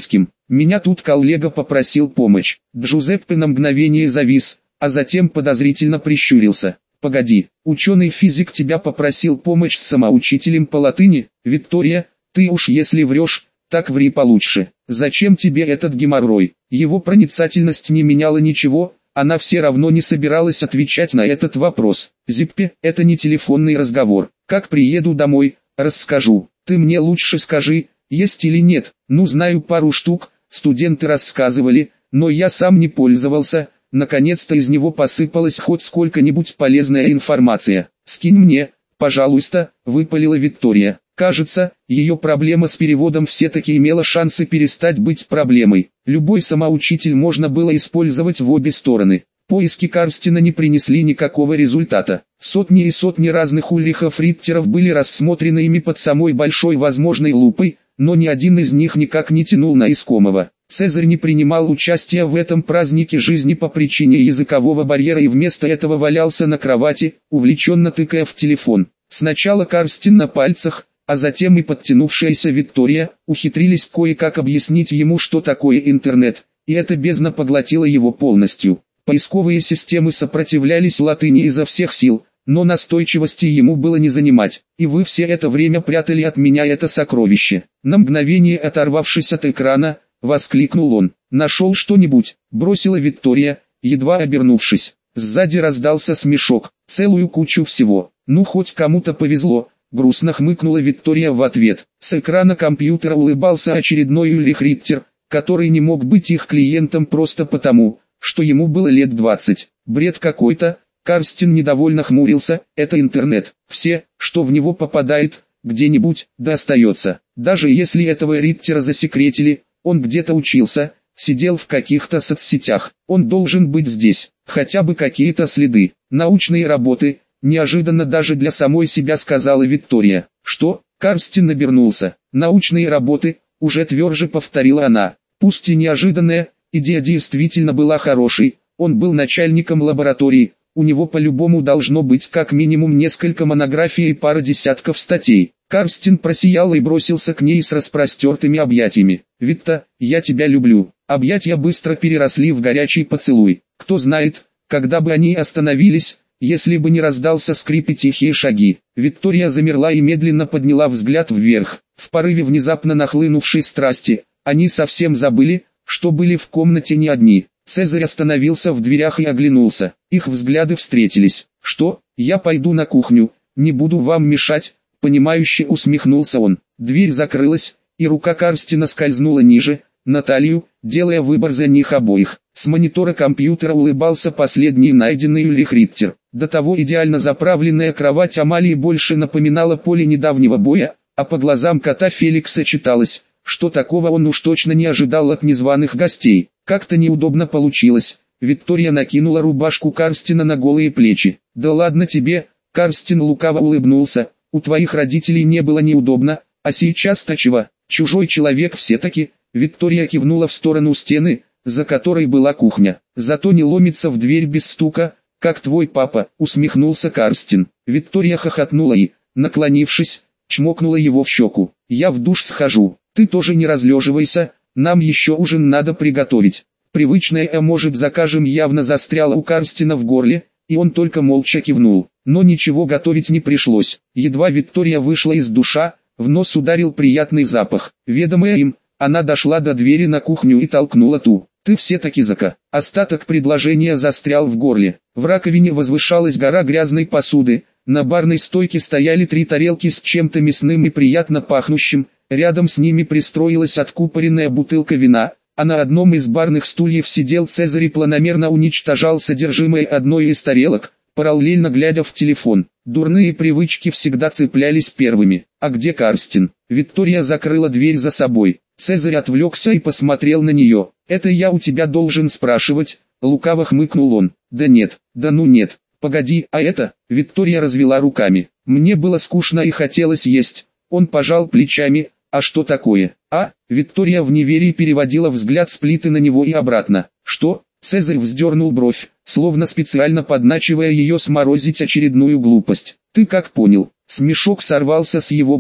Меня тут коллега попросил помощь. Джузеппе на мгновение завис, а затем подозрительно прищурился. Погоди, ученый-физик тебя попросил помощь с самоучителем по латыни? Виктория, ты уж если врешь, так ври получше. Зачем тебе этот геморрой? Его проницательность не меняла ничего, она все равно не собиралась отвечать на этот вопрос. Зиппе, это не телефонный разговор. Как приеду домой, расскажу. Ты мне лучше скажи, есть или нет. Ну, знаю пару штук, студенты рассказывали, но я сам не пользовался. Наконец-то из него посыпалась хоть сколько-нибудь полезная информация. «Скинь мне, пожалуйста», — выпалила Виктория. Кажется, ее проблема с переводом все-таки имела шансы перестать быть проблемой. Любой самоучитель можно было использовать в обе стороны. Поиски Карстина не принесли никакого результата. Сотни и сотни разных Ульрихов-Риттеров были рассмотрены ими под самой большой возможной лупой, но ни один из них никак не тянул на искомого. Цезарь не принимал участия в этом празднике жизни по причине языкового барьера и вместо этого валялся на кровати, увлеченно тыкая в телефон. Сначала Карстин на пальцах, а затем и подтянувшаяся Виктория, ухитрились кое-как объяснить ему, что такое интернет, и эта бездна поглотила его полностью. Поисковые системы сопротивлялись латыни изо всех сил, но настойчивости ему было не занимать, и вы все это время прятали от меня это сокровище. На мгновение оторвавшись от экрана, воскликнул он. «Нашел что-нибудь?» — бросила Виктория, едва обернувшись. Сзади раздался смешок. «Целую кучу всего. Ну хоть кому-то повезло», — грустно хмыкнула Виктория в ответ. С экрана компьютера улыбался очередной Ульрих Риттер, который не мог быть их клиентом просто потому, что ему было лет двадцать. Бред какой-то. Карстин недовольно хмурился. Это интернет. Все, что в него попадает, где-нибудь, достается. Даже если этого Риттера засекретили, он где-то учился, сидел в каких-то соцсетях. Он должен быть здесь. Хотя бы какие-то следы. Научные работы, неожиданно даже для самой себя сказала Виктория. Что? Карстин обернулся. Научные работы, уже тверже повторила она. Пусть и неожиданная, идея действительно была хорошей. Он был начальником лаборатории. У него по-любому должно быть как минимум несколько монографий и пара десятков статей. Карстин просиял и бросился к ней с распростертыми объятиями. «Викта, я тебя люблю». Объятия быстро переросли в горячий поцелуй. Кто знает, когда бы они остановились, если бы не раздался скрип и тихие шаги. Виктория замерла и медленно подняла взгляд вверх. В порыве внезапно нахлынувшей страсти, они совсем забыли, что были в комнате не одни. Цезарь остановился в дверях и оглянулся. Их взгляды встретились. «Что? Я пойду на кухню, не буду вам мешать», — понимающе усмехнулся он. Дверь закрылась, и рука Карстина скользнула ниже, на талию, делая выбор за них обоих. С монитора компьютера улыбался последний найденный Ульрих Риттер. До того идеально заправленная кровать Амалии больше напоминала поле недавнего боя, а по глазам кота Феликса читалось, что такого он уж точно не ожидал от незваных гостей. Как-то неудобно получилось. Виктория накинула рубашку Карстина на голые плечи. «Да ладно тебе», — Карстин лукаво улыбнулся, — «у твоих родителей не было неудобно, а сейчас-то чего? Чужой человек все-таки». Виктория кивнула в сторону стены, за которой была кухня. «Зато не ломится в дверь без стука, как твой папа», — усмехнулся Карстин. Виктория хохотнула и, наклонившись, чмокнула его в щеку. «Я в душ схожу, ты тоже не разлеживайся, нам еще ужин надо приготовить». Привычное «э» может закажем явно застряло у Карстина в горле, и он только молча кивнул. Но ничего готовить не пришлось. Едва Виктория вышла из душа, в нос ударил приятный запах. Ведомая им, она дошла до двери на кухню и толкнула ту. «Ты все-таки зака». Остаток предложения застрял в горле. В раковине возвышалась гора грязной посуды, на барной стойке стояли три тарелки с чем-то мясным и приятно пахнущим, рядом с ними пристроилась откупоренная бутылка вина, а на одном из барных стульев сидел Цезарь и планомерно уничтожал содержимое одной из тарелок, параллельно глядя в телефон. Дурные привычки всегда цеплялись первыми. «А где Карстин?» Виктория закрыла дверь за собой. Цезарь отвлекся и посмотрел на нее. «Это я у тебя должен спрашивать», — лукаво хмыкнул он. «Да нет, да ну нет, погоди, а это?» Виктория развела руками. «Мне было скучно и хотелось есть». Он пожал плечами. «А что такое?» «А?» Виктория в неверии переводила взгляд с плиты на него и обратно. «Что?» Цезарь вздернул бровь, словно специально подначивая ее сморозить очередную глупость. «Ты как понял?» Смешок сорвался с его губ.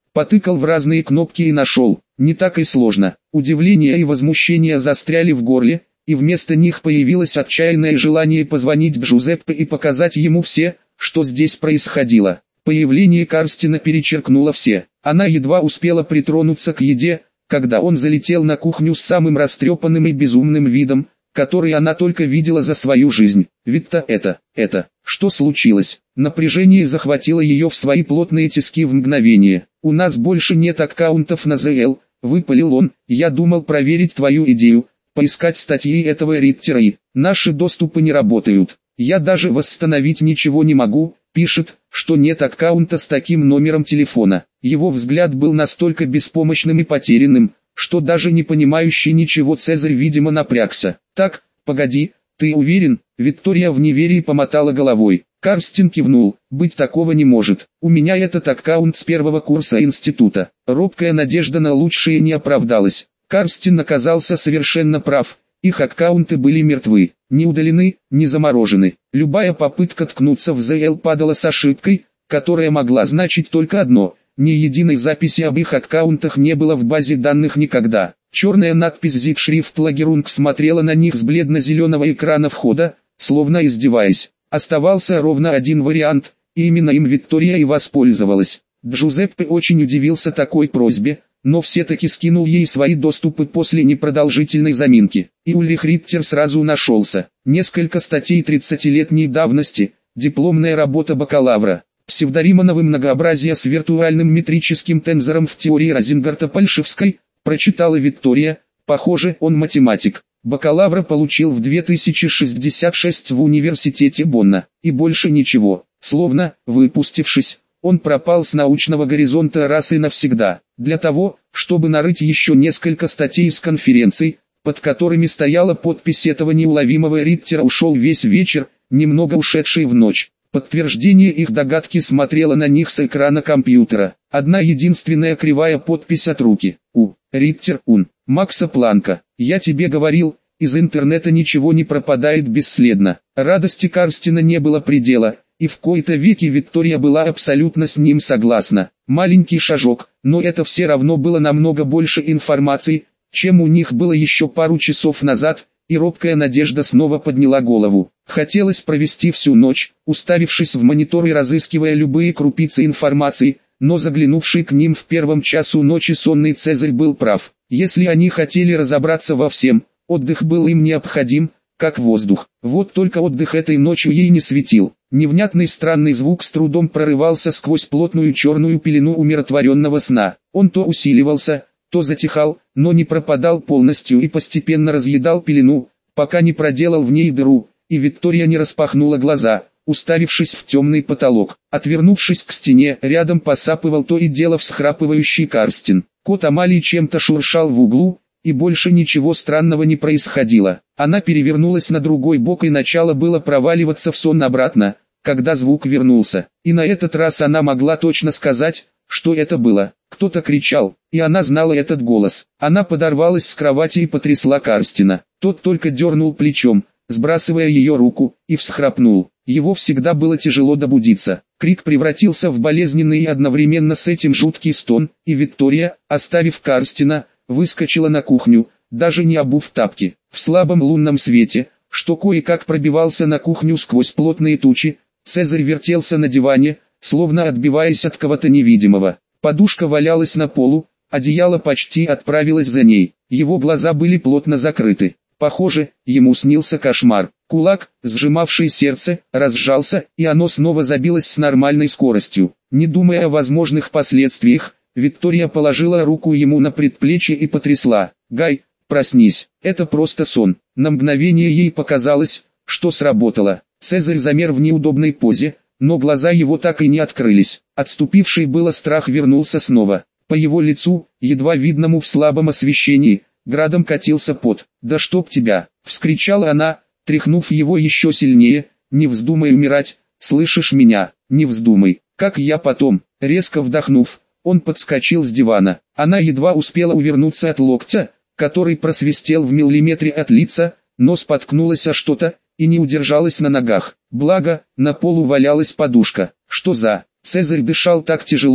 Потыкал в разные кнопки и нашел. Не так и сложно. Удивление и возмущение застряли в горле, и вместо них появилось отчаянное желание позвонить Джузеппе и показать ему все, что здесь происходило. Появление Карстина перечеркнуло все. Она едва успела притронуться к еде, когда он залетел на кухню с самым растрепанным и безумным видом, который она только видела за свою жизнь. Ведь-то это, это, что случилось? Напряжение захватило ее в свои плотные тиски в мгновение. «У нас больше нет аккаунтов на зэ эл», — выпалил он. «Я думал проверить твою идею, поискать статьи этого Риттера, и наши доступы не работают. Я даже восстановить ничего не могу». Пишет, что нет аккаунта с таким номером телефона. Его взгляд был настолько беспомощным и потерянным, что даже не понимающий ничего Цезарь видимо напрягся. «Так, погоди, ты уверен?» Виктория в неверии помотала головой. Карстин кивнул. «Быть такого не может. У меня этот аккаунт с первого курса института». Робкая надежда на лучшее не оправдалась. Карстин оказался совершенно прав. Их аккаунты были мертвы, не удалены, не заморожены. Любая попытка ткнуться в зэ эл падала с ошибкой, которая могла значить только одно: ни единой записи об их аккаунтах не было в базе данных никогда. Черная надпись «Зигшрифт Лагерунг» смотрела на них с бледно-зеленого экрана входа, словно издеваясь. Оставался ровно один вариант, и именно им Виктория и воспользовалась. Джузеппе очень удивился такой просьбе, но все-таки скинул ей свои доступы после непродолжительной заминки. И Ульрих Риттер сразу нашелся. Несколько статей тридцатилетней давности, дипломная работа бакалавра, псевдоримановое многообразие с виртуальным метрическим тензором в теории Розенгарта-Пальшевской, прочитала Виктория. Похоже, он математик. Бакалавра получил в две тысячи шестьдесят шесть в университете Бонна, и больше ничего. Словно, выпустившись, он пропал с научного горизонта раз и навсегда. Для того, чтобы нарыть еще несколько статей с конференций, под которыми стояла подпись этого неуловимого Риттера, ушел весь вечер, немного ушедший в ночь. Подтверждение их догадки смотрело на них с экрана компьютера. Одна единственная кривая подпись от руки. У. Риттер Ун. Макса Планка. «Я тебе говорил, из интернета ничего не пропадает бесследно». Радости Карстина не было предела, и в кои-то веки Виктория была абсолютно с ним согласна. Маленький шажок, но это все равно было намного больше информации, чем у них было еще пару часов назад, и робкая надежда снова подняла голову. Хотелось провести всю ночь, уставившись в монитор и разыскивая любые крупицы информации, но заглянувший к ним в первом часу ночи сонный Цезарь был прав. Если они хотели разобраться во всем, отдых был им необходим, как воздух. Вот только отдых этой ночью ей не светил. Невнятный странный звук с трудом прорывался сквозь плотную черную пелену умиротворенного сна. Он то усиливался, то затихал, но не пропадал полностью и постепенно разъедал пелену, пока не проделал в ней дыру, и Виктория не распахнула глаза, уставившись в темный потолок. Отвернувшись к стене, рядом посапывал то и дело всхрапывающий Карстин. Кот Амалии чем-то шуршал в углу, и больше ничего странного не происходило. Она перевернулась на другой бок и начала было проваливаться в сон обратно, когда звук вернулся. И на этот раз она могла точно сказать, что это было. Кто-то кричал, и она знала этот голос. Она подорвалась с кровати и потрясла Карстина. Тот только дернул плечом, сбрасывая ее руку, и всхрапнул. Его всегда было тяжело добудиться. Крик превратился в болезненный и одновременно с этим жуткий стон, и Виктория, оставив Карстина, выскочила на кухню, даже не обув тапки. В слабом лунном свете, что кое-как пробивался на кухню сквозь плотные тучи, Цезарь вертелся на диване, словно отбиваясь от кого-то невидимого. Подушка валялась на полу, одеяло почти отправилось за ней. Его глаза были плотно закрыты. Похоже, ему снился кошмар. Кулак, сжимавший сердце, разжался, и оно снова забилось с нормальной скоростью. Не думая о возможных последствиях, Виктория положила руку ему на предплечье и потрясла. «Гай, проснись, это просто сон». На мгновение ей показалось, что сработало. Цезарь замер в неудобной позе, но глаза его так и не открылись. Отступивший было страх вернулся снова. По его лицу, едва видному в слабом освещении, градом катился пот. «Да чтоб тебя!» — вскричала она, тряхнув его еще сильнее. «Не вздумай умирать, слышишь меня, не вздумай, как я потом». Резко вдохнув, он подскочил с дивана. Она едва успела увернуться от локтя, который просвистел в миллиметре от лица, но споткнулась о что-то и не удержалась на ногах. Благо, на полу валялась подушка. Что за... Цезарь дышал так тяжело,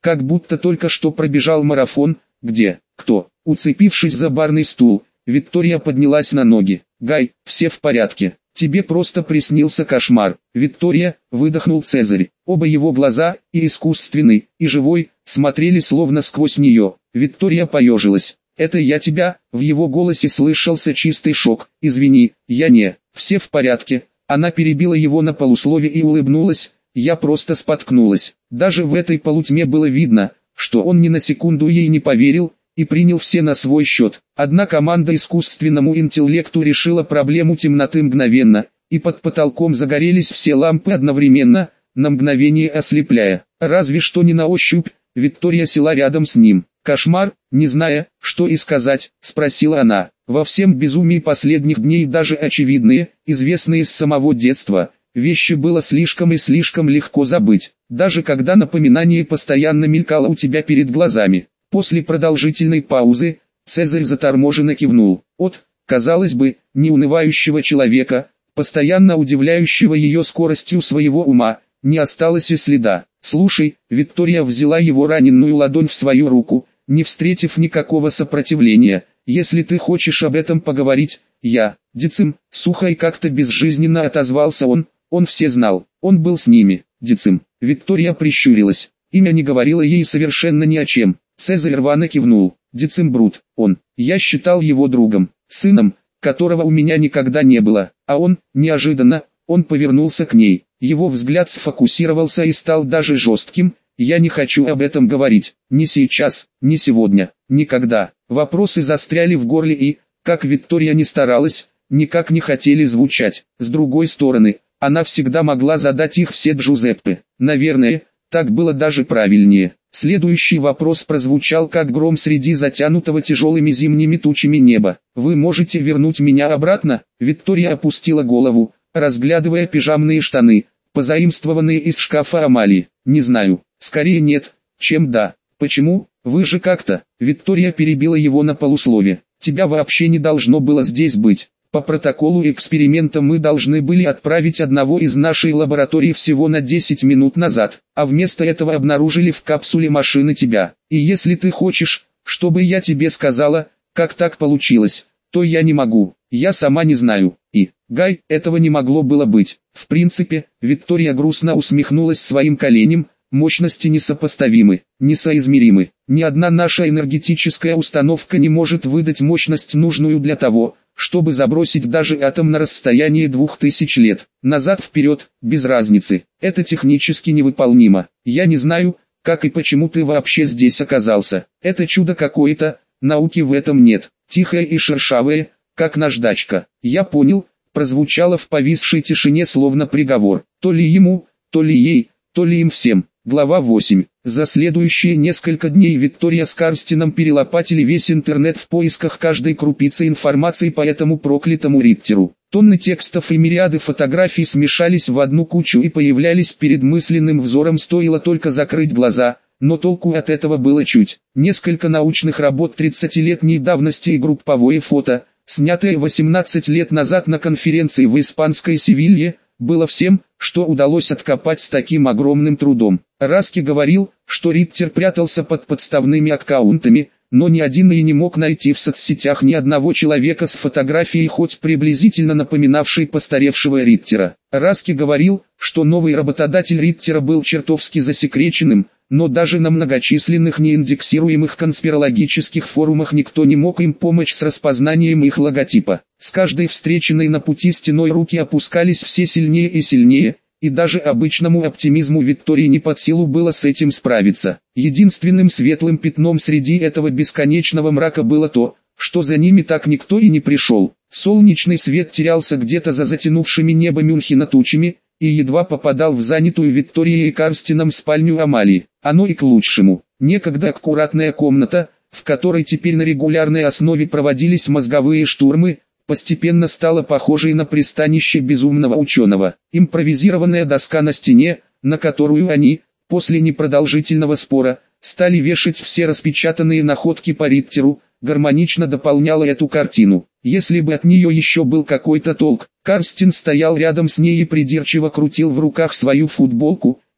как будто только что пробежал марафон. Где? Кто? Уцепившись за барный стул, Виктория поднялась на ноги. Гай, все в порядке. Тебе просто приснился кошмар. Виктория, выдохнул Цезарь. Оба его глаза, и искусственный, и живой, смотрели словно сквозь нее. Виктория поежилась. Это я тебя, в его голосе слышался чистый шок. Извини, я не, все в порядке. Она перебила его на полуслове и улыбнулась. Я просто споткнулась. Даже в этой полутьме было видно, что он ни на секунду ей не поверил, и принял все на свой счет. Одна команда искусственному интеллекту решила проблему темноты мгновенно, и под потолком загорелись все лампы одновременно, на мгновение ослепляя. Разве что не на ощупь, Виктория села рядом с ним. «Кошмар, не зная, что и сказать», — спросила она. Во всем безумии последних дней даже очевидные, известные с самого детства, вещи было слишком и слишком легко забыть, даже когда напоминание постоянно мелькало у тебя перед глазами. После продолжительной паузы, Цезарь заторможенно кивнул. От, казалось бы, неунывающего человека, постоянно удивляющего ее скоростью своего ума, не осталось и следа. «Слушай», Виктория взяла его раненую ладонь в свою руку, не встретив никакого сопротивления. «Если ты хочешь об этом поговорить, я...» «Дицим», сухо и как-то безжизненно отозвался он, он все знал, он был с ними. «Дицим». Виктория прищурилась, имя не говорило ей совершенно ни о чем. Цезарь рвано кивнул. «Дицим Брут, он. Я считал его другом, сыном, которого у меня никогда не было, а он, неожиданно, он повернулся к ней. Его взгляд сфокусировался и стал даже жестким. Я не хочу об этом говорить, ни сейчас, ни сегодня, никогда». Вопросы застряли в горле и, как Виктория не старалась, никак не хотели звучать. С другой стороны, она всегда могла задать их все Джузеппе. Наверное, так было даже правильнее. Следующий вопрос прозвучал как гром среди затянутого тяжелыми зимними тучами неба. «Вы можете вернуть меня обратно?» Виктория опустила голову, разглядывая пижамные штаны, позаимствованные из шкафа Амалии. «Не знаю, скорее нет, чем да». «Почему? Вы же как-то...» Виктория перебила его на полуслове. «Тебя вообще не должно было здесь быть. По протоколу эксперимента мы должны были отправить одного из нашей лаборатории всего на десять минут назад, а вместо этого обнаружили в капсуле машины тебя. И если ты хочешь, чтобы я тебе сказала, как так получилось, то я не могу, я сама не знаю». И, Гай, этого не могло было быть. В принципе, Виктория грустно усмехнулась своим коленям. Мощности несопоставимы, несоизмеримы. Ни одна наша энергетическая установка не может выдать мощность, нужную для того, чтобы забросить даже атом на расстояние двух тысяч лет. Назад-вперед, без разницы. Это технически невыполнимо. Я не знаю, как и почему ты вообще здесь оказался. Это чудо какое-то, науки в этом нет. Тихое и шершавое, как наждачка. Я понял, прозвучало в повисшей тишине словно приговор. То ли ему, то ли ей, то ли им всем. Глава восемь. За следующие несколько дней Виктория с Карстином перелопатили весь интернет в поисках каждой крупицы информации по этому проклятому Риттеру. Тонны текстов и мириады фотографий смешались в одну кучу и появлялись перед мысленным взором, стоило только закрыть глаза, но толку от этого было чуть. Несколько научных работ тридцатилетней давности и групповое фото, снятое восемнадцать лет назад на конференции в испанской Севилье, было всем, что удалось откопать с таким огромным трудом. Раски говорил, что Риттер прятался под подставными аккаунтами, но ни один и не мог найти в соцсетях ни одного человека с фотографией, хоть приблизительно напоминавшей постаревшего Риттера. Раски говорил, что новый работодатель Риттера был чертовски засекреченным, но даже на многочисленных неиндексируемых конспирологических форумах никто не мог им помочь с распознанием их логотипа. С каждой встреченной на пути стеной руки опускались все сильнее и сильнее, и даже обычному оптимизму Виктории не под силу было с этим справиться. Единственным светлым пятном среди этого бесконечного мрака было то, что за ними так никто и не пришел. Солнечный свет терялся где-то за затянувшими небо Мюнхена тучами, и едва попадал в занятую Викторией и Карстином спальню Амалии. Оно и к лучшему. Некогда аккуратная комната, в которой теперь на регулярной основе проводились мозговые штурмы, постепенно стала похожей на пристанище безумного ученого. Импровизированная доска на стене, на которую они, после непродолжительного спора, стали вешать все распечатанные находки по Риттеру, гармонично дополняла эту картину. Если бы от нее еще был какой-то толк, Карстин стоял рядом с ней и придирчиво крутил в руках свою футболку,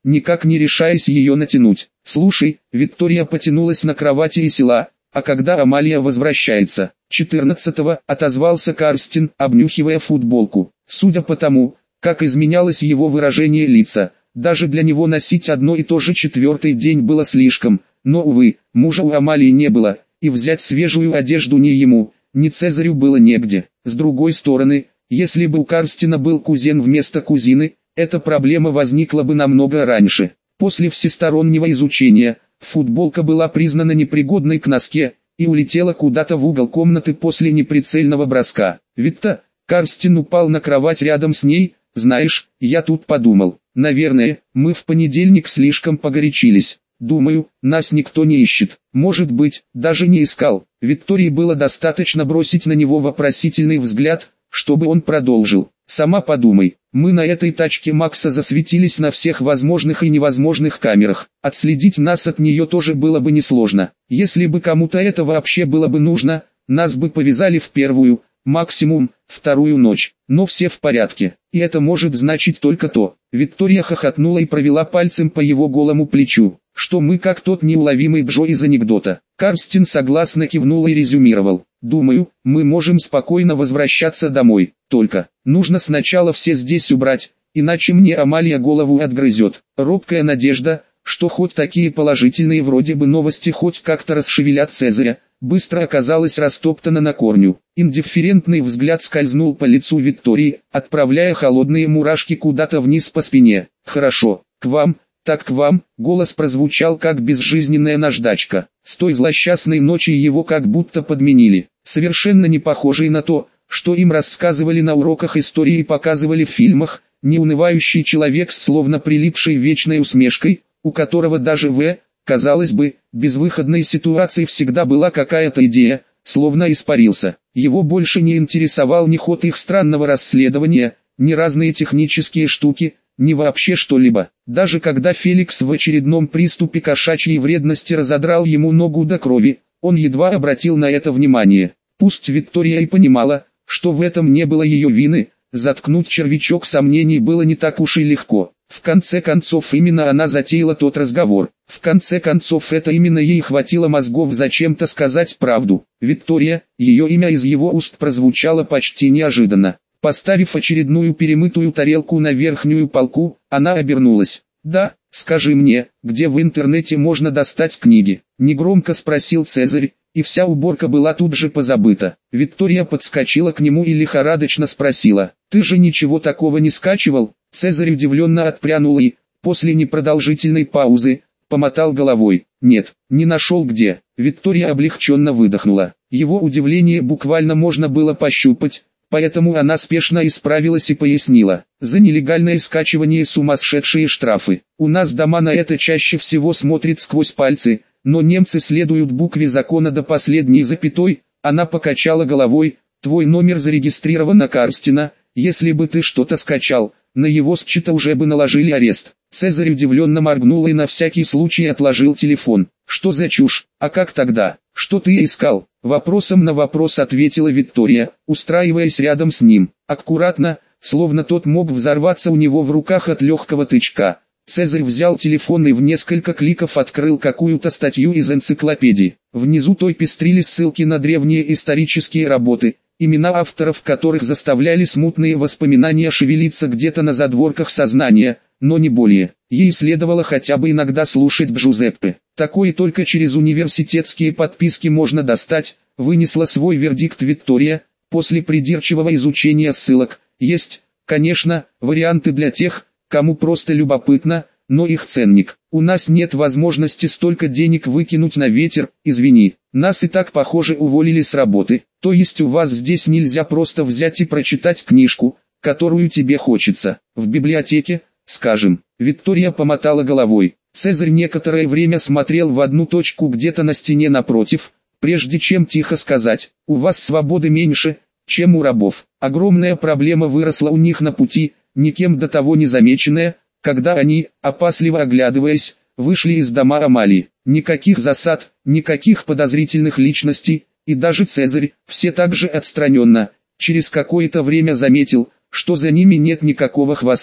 никак не решаясь ее натянуть. «Слушай», Виктория потянулась на кровати и села, «а когда Амалия возвращается?» четырнадцатого отозвался Карстин, обнюхивая футболку. Судя по тому, как изменялось его выражение лица, даже для него носить одно и то же четвертый день было слишком, но, увы, мужа у Амалии не было, и взять свежую одежду ни ему, ни Цезарю было негде. С другой стороны, если бы у Карстина был кузен вместо кузины, эта проблема возникла бы намного раньше. После всестороннего изучения, футболка была признана непригодной к носке, и улетела куда-то в угол комнаты после неприцельного броска. «Витта», Карстин упал на кровать рядом с ней, «знаешь, я тут подумал, наверное, мы в понедельник слишком погорячились. Думаю, нас никто не ищет, может быть, даже не искал». Виктории было достаточно бросить на него вопросительный взгляд, чтобы он продолжил. «Сама подумай, мы на этой тачке Макса засветились на всех возможных и невозможных камерах. Отследить нас от нее тоже было бы несложно. Если бы кому-то это вообще было бы нужно, нас бы повязали в первую, максимум, вторую ночь. Но все в порядке, и это может значить только то». Виктория хохотнула и провела пальцем по его голому плечу, «что мы как тот неуловимый Джо из анекдота». Карстин согласно кивнул и резюмировал: «Думаю, мы можем спокойно возвращаться домой, только нужно сначала все здесь убрать, иначе мне Амалия голову отгрызет». Робкая надежда, что хоть такие положительные вроде бы новости хоть как-то расшевелят Цезаря, быстро оказалась растоптана на корню. Индифферентный взгляд скользнул по лицу Виктории, отправляя холодные мурашки куда-то вниз по спине. «Хорошо, к вам, так к вам», голос прозвучал как безжизненная наждачка. С той злосчастной ночи его как будто подменили, совершенно не похожий на то, что им рассказывали на уроках истории и показывали в фильмах, неунывающий человек с словно прилипшей вечной усмешкой, у которого даже в, казалось бы, безвыходной ситуации всегда была какая-то идея, словно испарился. Его больше не интересовал ни ход их странного расследования, ни разные технические штуки, ни вообще что-либо. Даже когда Феликс в очередном приступе кошачьей вредности разодрал ему ногу до крови, он едва обратил на это внимание. Пусть Виктория и понимала, что в этом не было ее вины, заткнуть червячок сомнений было не так уж и легко. В конце концов именно она затеяла тот разговор. В конце концов это именно ей хватило мозгов зачем-то сказать правду. Виктория, ее имя из его уст прозвучало почти неожиданно. Поставив очередную перемытую тарелку на верхнюю полку, она обернулась. «Да, скажи мне, где в интернете можно достать книги?» Негромко спросил Цезарь, и вся уборка была тут же позабыта. Виктория подскочила к нему и лихорадочно спросила: «Ты же ничего такого не скачивал?» Цезарь удивленно отпрянул и, после непродолжительной паузы, помотал головой. «Нет, не нашел где». Виктория облегченно выдохнула. Его удивление буквально можно было пощупать, поэтому она спешно исправилась и пояснила: «За нелегальное скачивание сумасшедшие штрафы. У нас дома на это чаще всего смотрят сквозь пальцы, но немцы следуют букве закона до последней запятой». Она покачала головой: «Твой номер зарегистрирован на Карстина, если бы ты что-то скачал, на его счета уже бы наложили арест». Цезарь удивленно моргнул и на всякий случай отложил телефон. «Что за чушь? А как тогда? Что ты искал?» Вопросом на вопрос ответила Виктория, устраиваясь рядом с ним. Аккуратно, словно тот мог взорваться у него в руках от легкого тычка. Цезарь взял телефон и в несколько кликов открыл какую-то статью из энциклопедии. Внизу той пестрили ссылки на древние исторические работы, имена авторов которых заставляли смутные воспоминания шевелиться где-то на задворках сознания, но не более. Ей следовало хотя бы иногда слушать Джузеппе. Такое только через университетские подписки можно достать, вынесла свой вердикт Виктория, после придирчивого изучения ссылок. Есть, конечно, варианты для тех, кому просто любопытно, но их ценник. У нас нет возможности столько денег выкинуть на ветер, извини. Нас и так, похоже, уволили с работы. То есть у вас здесь нельзя просто взять и прочитать книжку, которую тебе хочется. В библиотеке, скажем». Виктория помотала головой. Цезарь некоторое время смотрел в одну точку где-то на стене напротив, прежде чем тихо сказать: «У вас свободы меньше, чем у рабов». Огромная проблема выросла у них на пути, никем до того не замеченная, когда они, опасливо оглядываясь, вышли из дома Амалии. Никаких засад, никаких подозрительных личностей, и даже Цезарь, все так же отстраненно, через какое-то время заметил, что за ними нет никакого хвоста.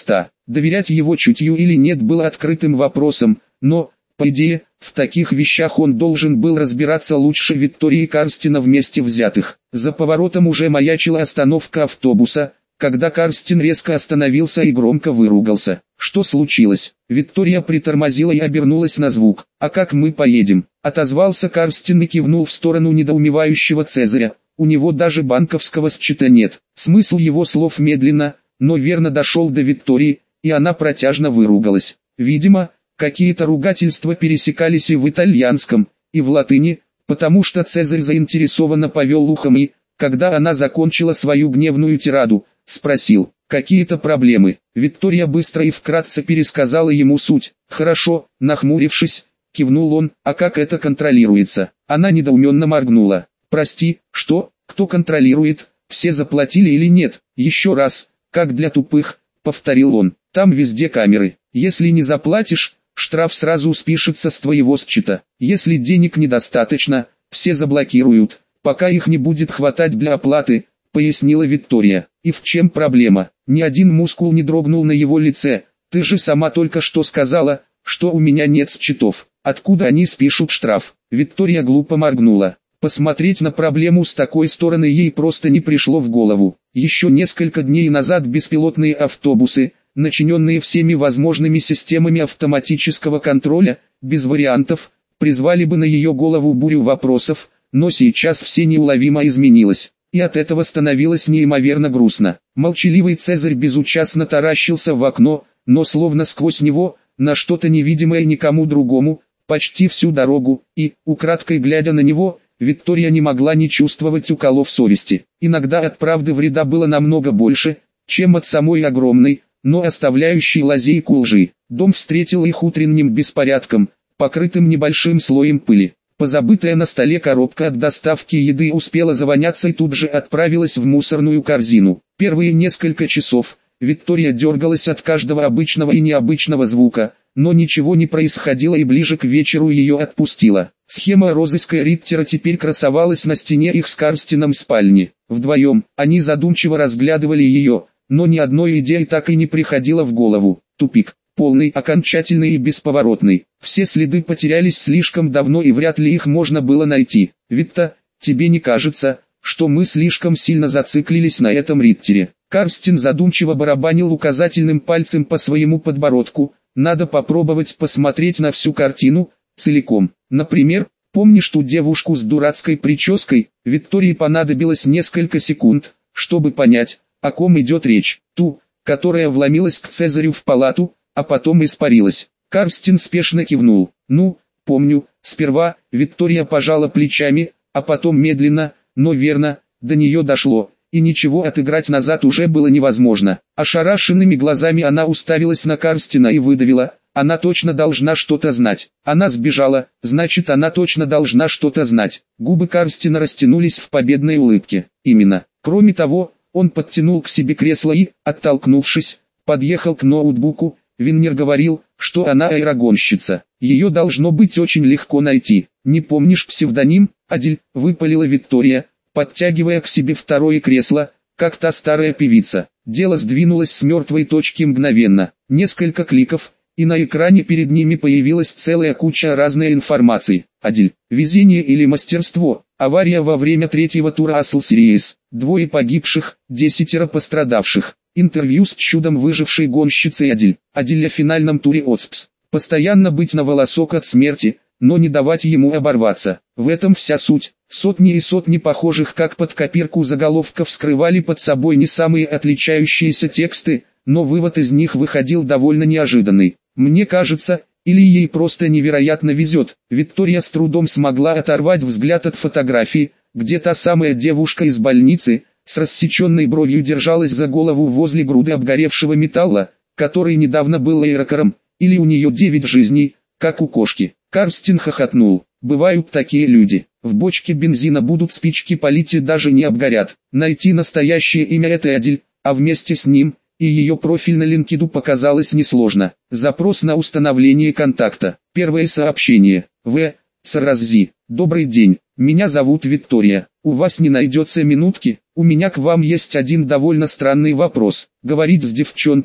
Доверять его чутью или нет было открытым вопросом, но, по идее, в таких вещах он должен был разбираться лучше Виктории и Карстина вместе взятых. За поворотом уже маячила остановка автобуса, когда Карстин резко остановился и громко выругался. «Что случилось?» Виктория притормозила и обернулась на звук. «А как мы поедем?» Отозвался Карстин и кивнул в сторону недоумевающего Цезаря. «У него даже банковского счета нет». Смысл его слов медленно, но верно дошел до Виктории, и она протяжно выругалась. Видимо, какие-то ругательства пересекались и в итальянском, и в латыни, потому что Цезарь заинтересованно повел ухом и, когда она закончила свою гневную тираду, спросил: «Какие-то проблемы?» Виктория быстро и вкратце пересказала ему суть. «Хорошо», нахмурившись, кивнул он. «А как это контролируется?» Она недоуменно моргнула. «Прости, что? Кто контролирует? Все заплатили или нет?» «Еще раз, как для тупых», повторил он. «Там везде камеры. Если не заплатишь, штраф сразу спишется с твоего счета. Если денег недостаточно, все заблокируют, пока их не будет хватать для оплаты», пояснила Виктория. «И в чем проблема?» Ни один мускул не дрогнул на его лице. «Ты же сама только что сказала, что у меня нет счетов. Откуда они спишут штраф?» Виктория глупо моргнула. Посмотреть на проблему с такой стороны ей просто не пришло в голову. Еще несколько дней назад беспилотные автобусы, начиненные всеми возможными системами автоматического контроля, без вариантов, призвали бы на ее голову бурю вопросов, но сейчас все неуловимо изменилось. И от этого становилось неимоверно грустно. Молчаливый Цезарь безучастно таращился в окно, но словно сквозь него, на что-то невидимое никому другому, почти всю дорогу, и, украдкой глядя на него, Виктория не могла не чувствовать уколов совести. Иногда от правды вреда было намного больше, чем от самой огромной, но оставляющей лазейку лжи. Дом встретил их утренним беспорядком, покрытым небольшим слоем пыли. Позабытая на столе коробка от доставки еды успела завоняться и тут же отправилась в мусорную корзину. Первые несколько часов Виктория дергалась от каждого обычного и необычного звука, но ничего не происходило и ближе к вечеру ее отпустила. Схема розыска Риттера теперь красовалась на стене их с Карстином спальни. Вдвоем они задумчиво разглядывали ее, но ни одной идеи так и не приходило в голову. Тупик. Полный, окончательный и бесповоротный. Все следы потерялись слишком давно и вряд ли их можно было найти. Викта, тебе не кажется, что мы слишком сильно зациклились на этом Риттере? Карстин задумчиво барабанил указательным пальцем по своему подбородку. Надо попробовать посмотреть на всю картину, целиком. Например, помнишь ту девушку с дурацкой прической? Виктории понадобилось несколько секунд, чтобы понять, о ком идет речь. Ту, которая вломилась к Цезарю в палату, а потом испарилась. Карстин спешно кивнул. «Ну, помню». Сперва Виктория пожала плечами, а потом медленно, но верно, до нее дошло, и ничего отыграть назад уже было невозможно. Ошарашенными глазами она уставилась на Карстина и выдавила: «Она точно должна что-то знать. Она сбежала, значит она точно должна что-то знать». Губы Карстина растянулись в победной улыбке. «Именно. Кроме того, он подтянул к себе кресло и, оттолкнувшись, подъехал к ноутбуку. Виннер говорил, что она аэрогонщица. Ее должно быть очень легко найти. Не помнишь псевдоним?» «Адель», выпалила Виктория, подтягивая к себе второе кресло, как та старая певица. Дело сдвинулось с мертвой точки мгновенно. Несколько кликов, и на экране перед ними появилась целая куча разной информации. «Адель, везение или мастерство?» Авария во время третьего тура Asl Series. Двое погибших, десятеро пострадавших. Интервью с чудом выжившей гонщицей Адель. Адель о финальном туре Отспс. Постоянно быть на волосок от смерти, но не давать ему оборваться. В этом вся суть. Сотни и сотни похожих как под копирку заголовков скрывали под собой не самые отличающиеся тексты, но вывод из них выходил довольно неожиданный. Мне кажется, или ей просто невероятно везет. Виктория с трудом смогла оторвать взгляд от фотографии, где та самая девушка из больницы, с рассеченной бровью держалась за голову возле груды обгоревшего металла, который недавно был аэрокаром, или у нее девять жизней, как у кошки. Карстин хохотнул. Бывают такие люди. В бочке бензина будут спички палить и даже не обгорят. Найти настоящее имя этой Адель, а вместе с ним, и ее профиль на LinkedIn показалось несложно. Запрос на установление контакта. Первое сообщение. В. Цараззи. Добрый день, меня зовут Виктория. У вас не найдется минутки? У меня к вам есть один довольно странный вопрос. Говорить с девчонкой,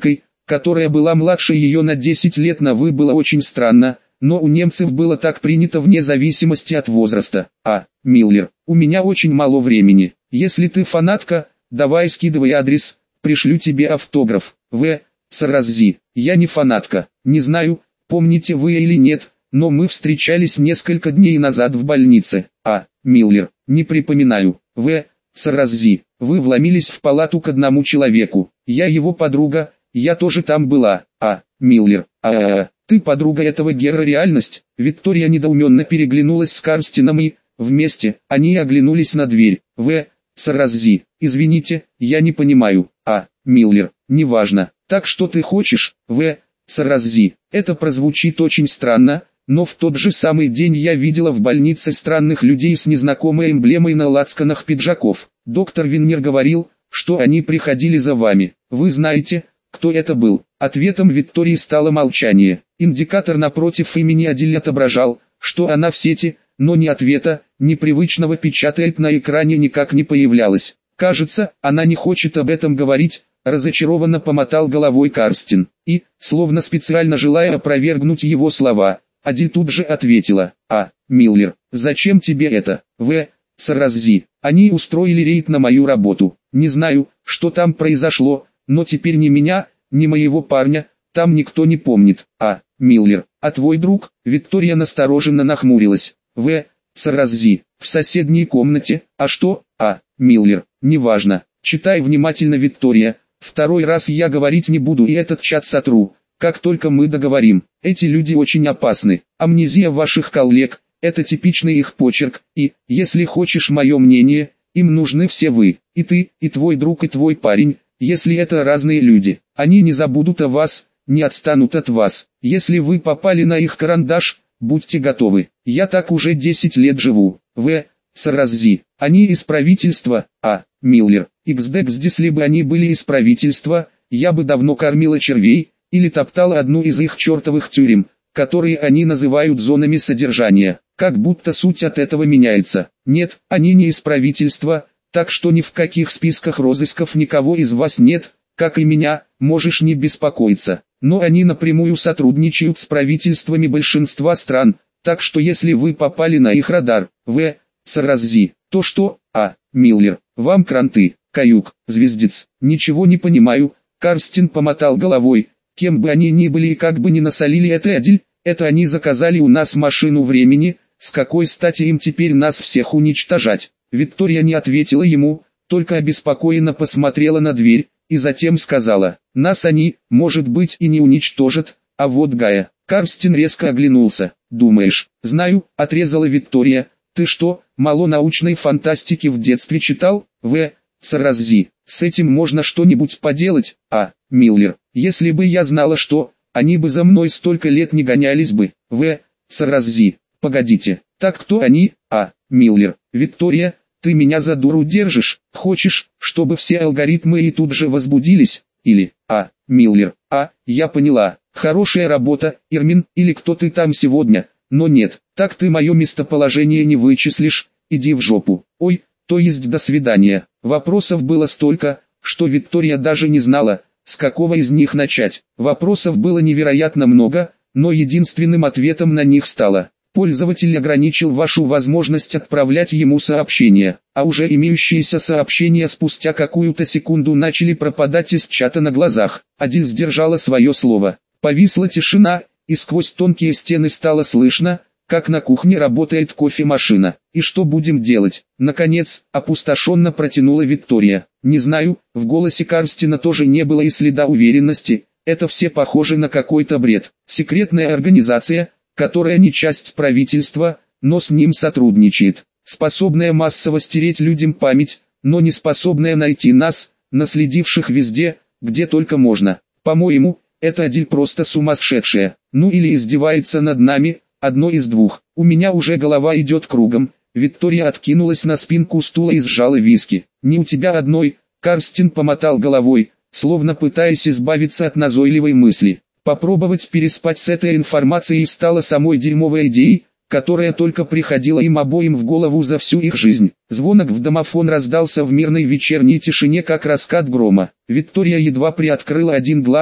которая была младше ее на десять лет на «вы» было очень странно, но у немцев было так принято вне зависимости от возраста. А, Миллер, у меня очень мало времени. Если ты фанатка, давай скидывай адрес, пришлю тебе автограф. В. Сараззи, я не фанатка. Не знаю, помните вы или нет, но мы встречались несколько дней назад в больнице. А, Миллер, не припоминаю. В. Сараззи, вы вломились в палату к одному человеку. Я его подруга, я тоже там была. А, Миллер, а, -а, -а ты подруга этого Гера реальность? Виктория недоуменно переглянулась с Карстином и, вместе, они оглянулись на дверь. В. Сараззи, извините, я не понимаю. А, Миллер, неважно. Так что ты хочешь? В. Сараззи, это прозвучит очень странно, но в тот же самый день я видела в больнице странных людей с незнакомой эмблемой на лацканах пиджаков. Доктор Виннер говорил, что они приходили за вами. Вы знаете, кто это был? Ответом Виктории стало молчание. Индикатор напротив имени Адиль отображал, что она в сети, но ни ответа, ни привычного печатает на экране никак не появлялось. Кажется, она не хочет об этом говорить, разочарованно помотал головой Карстин. И, словно специально желая опровергнуть его слова, Адиль тут же ответила: «А, Миллер, зачем тебе это? В. Сараззи, они устроили рейд на мою работу. Не знаю, что там произошло, но теперь ни меня, ни моего парня, там никто не помнит. А, Миллер, а твой друг?» Виктория настороженно нахмурилась. В. Сараззи, в соседней комнате. А что? А, Миллер, неважно. Читай внимательно, Виктория. Второй раз я говорить не буду и этот чат сотру, как только мы договорим. Эти люди очень опасны. Амнезия ваших коллег – это типичный их почерк, и, если хочешь мое мнение, им нужны все вы, и ты, и твой друг, и твой парень, если это разные люди. Они не забудут о вас, не отстанут от вас. Если вы попали на их карандаш, будьте готовы. Я так уже десять лет живу. В. Сараззи, они из правительства. А, Миллер, иксдекс, если бы они были из правительства, я бы давно кормила червей, или топтала одну из их чертовых тюрем, которые они называют зонами содержания, как будто суть от этого меняется. Нет, они не из правительства, так что ни в каких списках розысков никого из вас нет, как и меня, можешь не беспокоиться. Но они напрямую сотрудничают с правительствами большинства стран, так что если вы попали на их радар, В. Сараззи, то что? А, Миллер, вам кранты, каюк, звездец, ничего не понимаю. Карстин помотал головой. Кем бы они ни были и как бы ни насолили это Адиль, это они заказали у нас машину времени, с какой стати им теперь нас всех уничтожать? Виктория не ответила ему, только обеспокоенно посмотрела на дверь, и затем сказала: нас они, может быть, и не уничтожат, а вот Гая. Карстин резко оглянулся. Думаешь? Знаю, отрезала Виктория. Ты что, мало научной фантастики в детстве читал? В. Сараззи, с этим можно что-нибудь поделать? А, Миллер, если бы я знала что, они бы за мной столько лет не гонялись бы. В. Сараззи, погодите, так кто они? А, Миллер, Виктория, ты меня за дуру держишь? Хочешь, чтобы все алгоритмы и тут же возбудились? Или, а, Миллер, а, я поняла, хорошая работа, Ирмин, или кто ты там сегодня, но нет, так ты мое местоположение не вычислишь, иди в жопу. Ой, то есть до свидания. Вопросов было столько, что Виктория даже не знала, с какого из них начать. Вопросов было невероятно много, но единственным ответом на них стало: пользователь ограничил вашу возможность отправлять ему сообщения, а уже имеющиеся сообщения спустя какую-то секунду начали пропадать из чата на глазах. Адиль сдержала свое слово. Повисла тишина, и сквозь тонкие стены стало слышно, как на кухне работает кофемашина. И что будем делать? Наконец, опустошенно протянула Виктория. Не знаю, в голосе Карстина тоже не было и следа уверенности. Это все похоже на какой-то бред. Секретная организация, которая не часть правительства, но с ним сотрудничает. Способная массово стереть людям память, но не способная найти нас, наследивших везде, где только можно. По-моему, это Адиль просто сумасшедшая. Ну или издевается над нами. Одно из двух. У меня уже голова идет кругом. Виктория откинулась на спинку стула и сжала виски. Не у тебя одной. Карстин помотал головой, словно пытаясь избавиться от назойливой мысли. Попробовать переспать с этой информацией стало самой дерьмовой идеей, которая только приходила им обоим в голову за всю их жизнь. Звонок в домофон раздался в мирной вечерней тишине, как раскат грома. Виктория едва приоткрыла один глаз,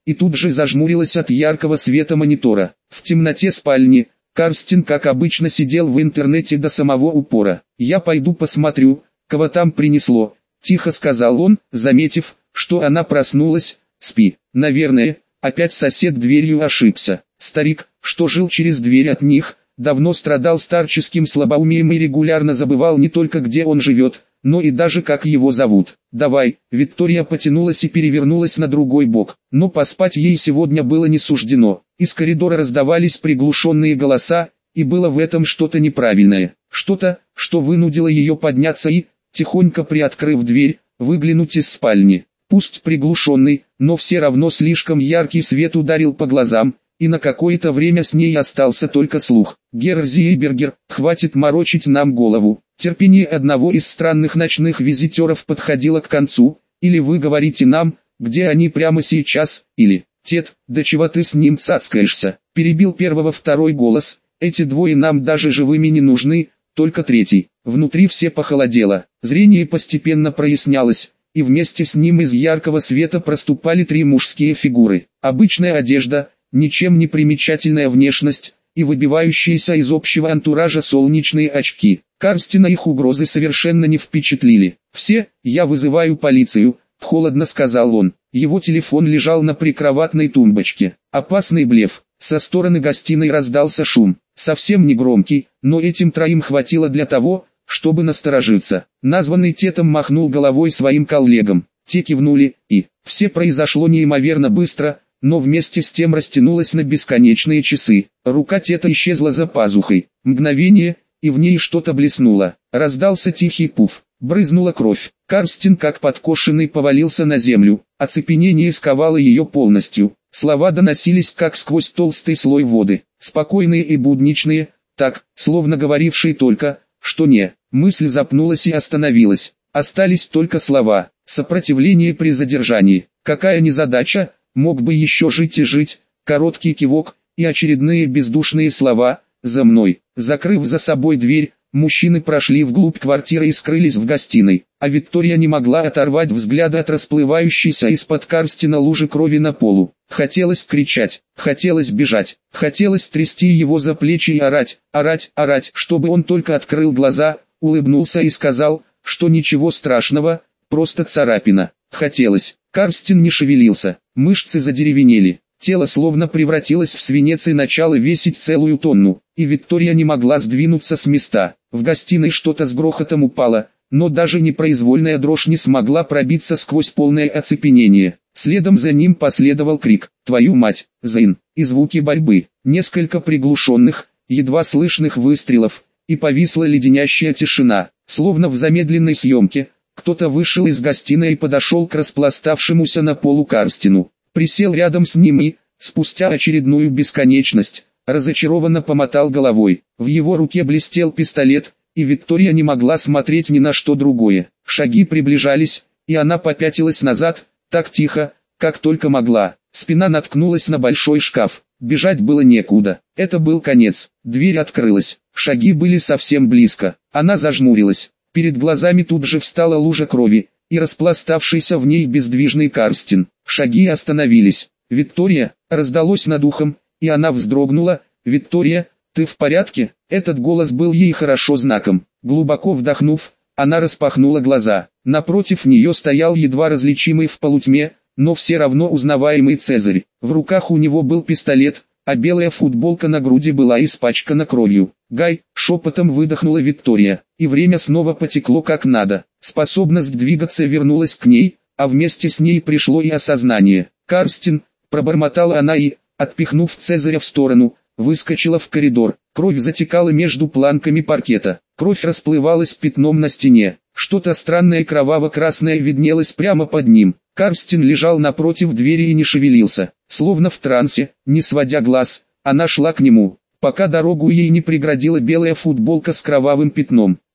и тут же зажмурилась от яркого света монитора. В темноте спальни Карстин, как обычно, сидел в интернете до самого упора. «Я пойду посмотрю, кого там принесло», — тихо сказал он, заметив, что она проснулась. «Спи, наверное, опять сосед дверью ошибся». Старик, что жил через дверь от них, давно страдал старческим слабоумием и регулярно забывал не только где он живет, но и даже как его зовут. «Давай», Виктория потянулась и перевернулась на другой бок, но поспать ей сегодня было не суждено. Из коридора раздавались приглушенные голоса, и было в этом что-то неправильное, что-то, что вынудило ее подняться и, тихонько приоткрыв дверь, выглянуть из спальни. Пусть приглушенный, но все равно слишком яркий свет ударил по глазам, и на какое-то время с ней остался только слух. «Герр Зейбергер, хватит морочить нам голову». Терпение одного из странных ночных визитеров подходило к концу. «Или вы говорите нам, где они прямо сейчас, или...» «Тед, да чего ты с ним цацкаешься?» — перебил первого второй голос. «Эти двое нам даже живыми не нужны, только третий». Внутри все похолодело, зрение постепенно прояснялось, и вместе с ним из яркого света проступали три мужские фигуры. Обычная одежда, ничем не примечательная внешность и выбивающиеся из общего антуража солнечные очки. Карстина их угрозы совершенно не впечатлили. «Все, я вызываю полицию», — холодно сказал он. Его телефон лежал на прикроватной тумбочке. Опасный блеф. Со стороны гостиной раздался шум. Совсем не громкий, но этим троим хватило для того, чтобы насторожиться. Названный Тетом махнул головой своим коллегам. Те кивнули, и все произошло неимоверно быстро, но вместе с тем растянулось на бесконечные часы. Рука Тета исчезла за пазухой. Мгновение, и в ней что-то блеснуло. Раздался тихий пуф. Брызнула кровь. Карстин, как подкошенный, повалился на землю. Оцепенение сковало ее полностью. Слова доносились как сквозь толстый слой воды. Спокойные и будничные, так, словно говорившие только, что не. Мысль запнулась и остановилась. Остались только слова. Сопротивление при задержании. Какая незадача, мог бы еще жить и жить. Короткий кивок, и очередные бездушные слова. «За мной». Закрыв за собой дверь, мужчины прошли вглубь квартиры и скрылись в гостиной, а Виктория не могла оторвать взгляда от расплывающейся из-под Карстина лужи крови на полу. Хотелось кричать, хотелось бежать, хотелось трясти его за плечи и орать, орать, орать, чтобы он только открыл глаза, улыбнулся и сказал, что ничего страшного, просто царапина. Хотелось. Карстин не шевелился, мышцы задеревенели. Тело словно превратилось в свинец и начало весить целую тонну, и Виктория не могла сдвинуться с места. В гостиной что-то с грохотом упало, но даже непроизвольная дрожь не смогла пробиться сквозь полное оцепенение. Следом за ним последовал крик «Твою мать, Зейн!» и звуки борьбы, несколько приглушенных, едва слышных выстрелов, и повисла леденящая тишина, словно в замедленной съемке. Кто-то вышел из гостиной и подошел к распластавшемуся на полу Карстину. Присел рядом с ним и, спустя очередную бесконечность, разочарованно помотал головой. В его руке блестел пистолет, и Виктория не могла смотреть ни на что другое. Шаги приближались, и она попятилась назад, так тихо, как только могла. Спина наткнулась на большой шкаф. Бежать было некуда. Это был конец. Дверь открылась. Шаги были совсем близко. Она зажмурилась. Перед глазами тут же встала лужа крови, и распластавшийся в ней бездвижный Карстин. Шаги остановились. «Виктория!» раздалось над ухом, и она вздрогнула. «Виктория, ты в порядке?» Этот голос был ей хорошо знаком. Глубоко вдохнув, она распахнула глаза. Напротив нее стоял едва различимый в полутьме, но все равно узнаваемый Цезарь. В руках у него был пистолет, а белая футболка на груди была испачкана кровью. «Гай!» — шепотом выдохнула Виктория, и время снова потекло как надо. Способность двигаться вернулась к ней, а вместе с ней пришло и осознание. «Карстин!» — пробормотала она и, отпихнув Цезаря в сторону, выскочила в коридор. Кровь затекала между планками паркета. Кровь расплывалась пятном на стене. Что-то странное кроваво-красное виднелось прямо под ним. Карстин лежал напротив двери и не шевелился. Словно в трансе, не сводя глаз, она шла к нему, пока дорогу ей не преградила белая футболка с кровавым пятном.